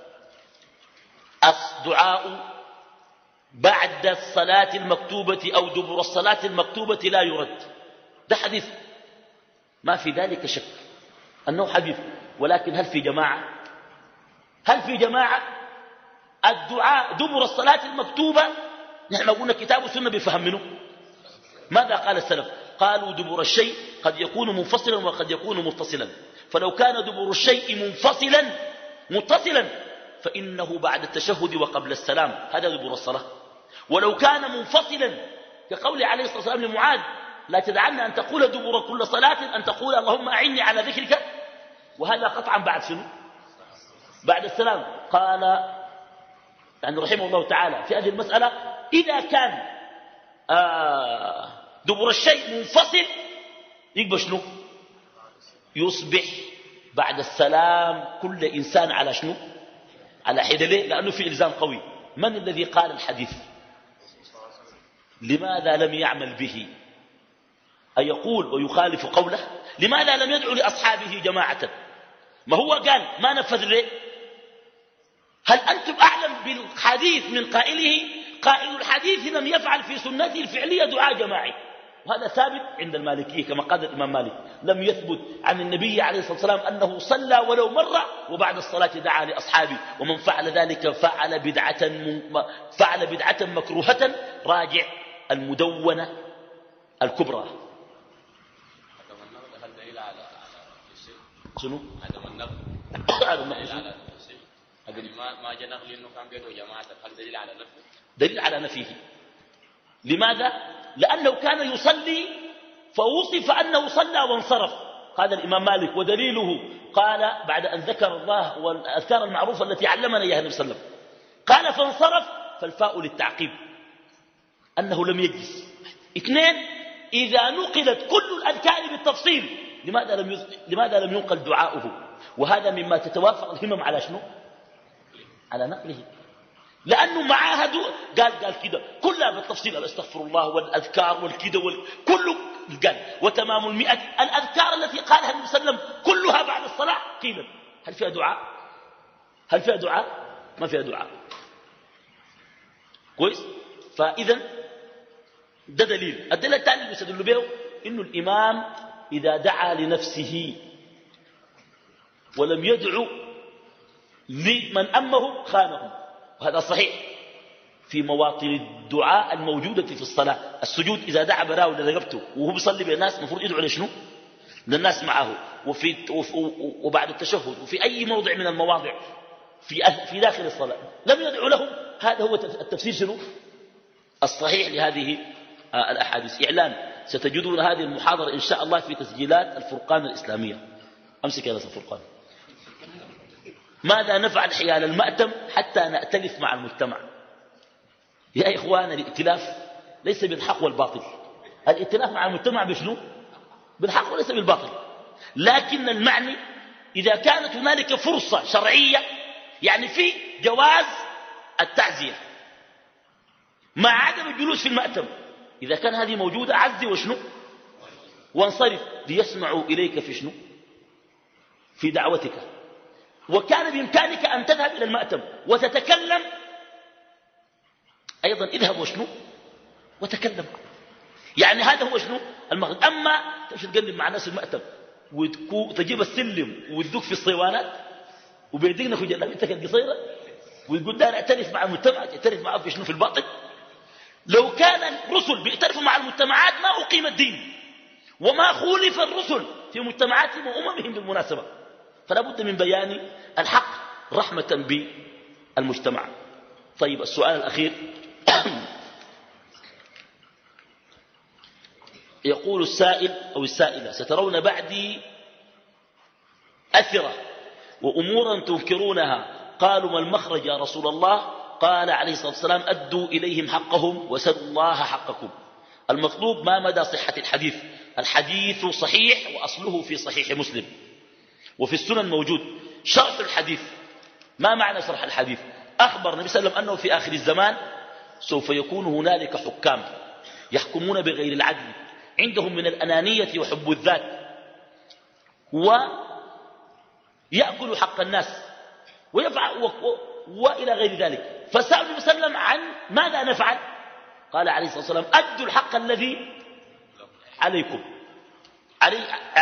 الدعاء بعد الصلاة المكتوبة أو دبر الصلاة المكتوبة لا يرد. ده حديث ما في ذلك شك أنه حديث. ولكن هل في جماعة؟ هل في جماعة الدعاء دبر الصلاة المكتوبة؟ نحن قلنا كتاب السنة بفهم منه. ماذا قال السلف؟ قالوا دبر الشيء قد يكون منفصلا وقد يكون متصلا. فلو كان دبر الشيء منفصلا متصلا فإنه بعد التشهد وقبل السلام، هذا دبر الصلاة. ولو كان منفصلا كقول عليه الصلاة والسلام لمعاذ لا تدعنا أن تقول دبر كل صلاة أن تقول اللهم أعني على ذكرك، وهذا قطعا بعد شنو؟ بعد السلام. قال يعني رحمه الله تعالى في هذه المسألة إذا كان آه دبر الشيء منفصل يقبل شنو؟ يصبح بعد السلام كل إنسان على شنو؟ على حدة. ليه؟ لأنه في إلزام قوي. من الذي قال الحديث؟ لماذا لم يعمل به؟ أيقول ويخالف قوله؟ لماذا لم يدعو لأصحابه جماعة؟ ما هو قال ما نفذ ليه؟ هل أنتم أعلم بالحديث من قائله؟ قائل الحديث لم يفعل في سنته الفعلية دعاء جماعي، وهذا ثابت عند المالكية كما قال الإمام مالك. لم يثبت عن النبي عليه الصلاة والسلام أنه صلى ولو مرة وبعد الصلاة دعا لأصحابه. ومن فعل ذلك فعل بدعة, فعل بدعة مكروهة. راجع المدونة الكبرى. شنو؟ هذا النقل ما جاء نقل انه كان بيده جماعه. هل دليل على نفيه؟ دليل على نفيه. لماذا؟ لانه كان يصلي فوصف انه صلى وانصرف. هذا الامام مالك. ودليله قال بعد ان ذكر الله والاذكار المعروفه التي علمنا اياها النبي صلى الله عليه وسلم قال فانصرف، فالفاء للتعقيب انه لم يجلس. اثنين إذا نقلت كل الأذكار بالتفصيل لماذا لم, يز... لماذا لم ينقل دعاؤه؟ وهذا مما تتوافق الهمم على شنو؟ على نقله. لأنه معاها دو... قال قال كده كلها بالتفصيل، الاستغفر الله والأذكار والكده وال... كله قال. وتمام المئة الأذكار التي قالها النبي صلى الله عليه وسلم كلها بعد الصلاة قيلت. هل فيها دعاء؟ هل فيها دعاء؟ ما فيها دعاء. كويس؟ فإذا ده دليل. الدليل الثاني اللي يستدل به إنه الإمام إذا دعا لنفسه ولم يدعو لمن أمه خانهم، وهذا صحيح في مواطن الدعاء الموجودة في الصلاة. السجود إذا دعا براو لرقبته وهو بيصلي بالناس المفروض يدعو لشنو؟ للناس معه. وفي وبعد التشهد وفي أي موضع من المواضع في في داخل الصلاة لم يدعو لهم. هذا هو التفسير شنو؟ الصحيح لهذه الأحاديث. إعلان ستجدون هذه المحاضرة إن شاء الله في تسجيلات الفرقان الإسلامية. أمسك هذا الفرقان. ماذا نفعل حيال المأتم حتى نأتلف مع المجتمع؟ يا إخوان الائتلاف ليس بالحق والباطل. الائتلاف مع المجتمع بشنو؟ بالحق وليس بالباطل. لكن المعني إذا كانت هنالك فرصة شرعية، يعني في جواز التعزية مع عدم الجلوس في المأتم، إذا كان هذه موجودة عزي وشنو وانصرف ليسمعوا إليك في شنو؟ في دعوتك. وكان بإمكانك أن تذهب إلى المأتم وتتكلم أيضا، اذهب وشنو وتكلم. يعني هذا هو شنو المغرب. أما تمشي تقلب مع ناس المأتم وتجيب السلم وتذوق في الصيوانات وبيديك نخرج جلابيتك القصيرة ويقول دار اعترف مع المجتمع، اعترف معه في شنو؟ في الباطل. لو كان الرسل بيعترفوا مع المجتمعات ما أقيم الدين، وما خولف الرسل في مجتمعاتهم وأممهم بالمناسبة. فلا بد من بيان الحق رحمة بالمجتمع. طيب السؤال الأخير يقول السائل أو السائلة: سترون بعدي أثرة وأمورا تنكرونها، قالوا ما المخرج يا رسول الله؟ قال عليه الصلاة والسلام: أدوا إليهم حقهم وسلوا الله حقكم. المطلوب ما مدى صحة الحديث؟ الحديث صحيح وأصله في صحيح مسلم وفي السنن موجود. شرح الحديث، ما معنى شرح الحديث؟ أخبر النبي صلى الله عليه وسلم أنه في آخر الزمان سوف يكون هنالك حكام يحكمون بغير العدل، عندهم من الأنانية وحب الذات، ويأكل حق الناس ويفعل و... و... وإلى غير ذلك. فسأل النبي صلى الله عليه وسلم عن ماذا نفعل؟ قال عليه الصلاة والسلام: أدوا الحق الذي عليكم. علي...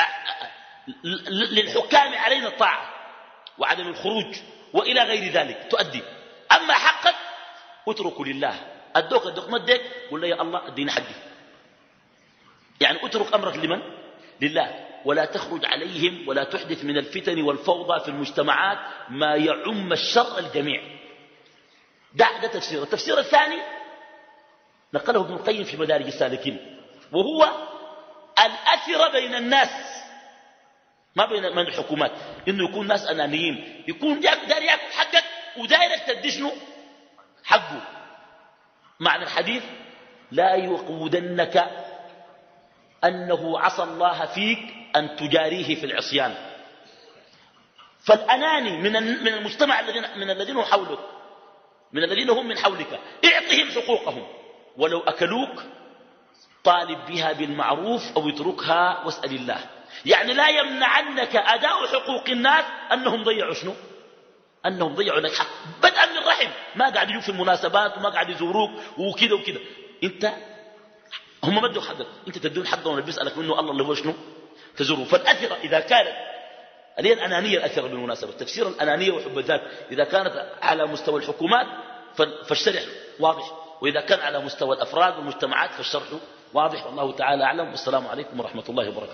للحكام علينا الطاعة وعدم الخروج وإلى غير ذلك تؤدي. أما حقك اتركوا لله. أدوك أدوك مدك قل لي يا الله اديني حقي. يعني اترك أمرك لمن؟ لله. ولا تخرج عليهم ولا تحدث من الفتن والفوضى في المجتمعات ما يعم الشر الجميع. ده, ده تفسير. التفسير الثاني نقله ابن القيم في مدارج السالكين، وهو الأثر بين الناس ما بين من الحكومات، إنه يكون ناس أنانيين، يكون داير يأكل حقك ودايرك تدشنه حقه. معنى الحديث: لا يقودنك أنه عصى الله فيك أن تجاريه في العصيان. فالأناني من من المجتمع الذين من الذين هم حولك، من الذين هم من حولك، اعطهم حقوقهم، ولو أكلوك طالب بها بالمعروف أو اتركها واسأل الله. يعني لا يمنعنك أداء حقوق الناس أنهم ضيعوا شنو؟ أنهم ضيعوا لك حق، بدءا من الرحم. ما قاعد يجوا في المناسبات وما قاعد يزوروك وكذا وكذا. انت هم بدوا حقك، انت تدون حقهم ولا بيسألك منه الله اللي هو شنو؟ تزوره. فالأثرة إذا كانت اللي هي الأنانية، الأثرة بالمناسبة تفسير الأنانية وحب الذات، إذا كانت على مستوى الحكومات فالشرح واضح، وإذا كان على مستوى الأفراد والمجتمعات فالشرح واضح. والله تعالى أعلم، والسلام عليكم ورحمة الله وبركاته.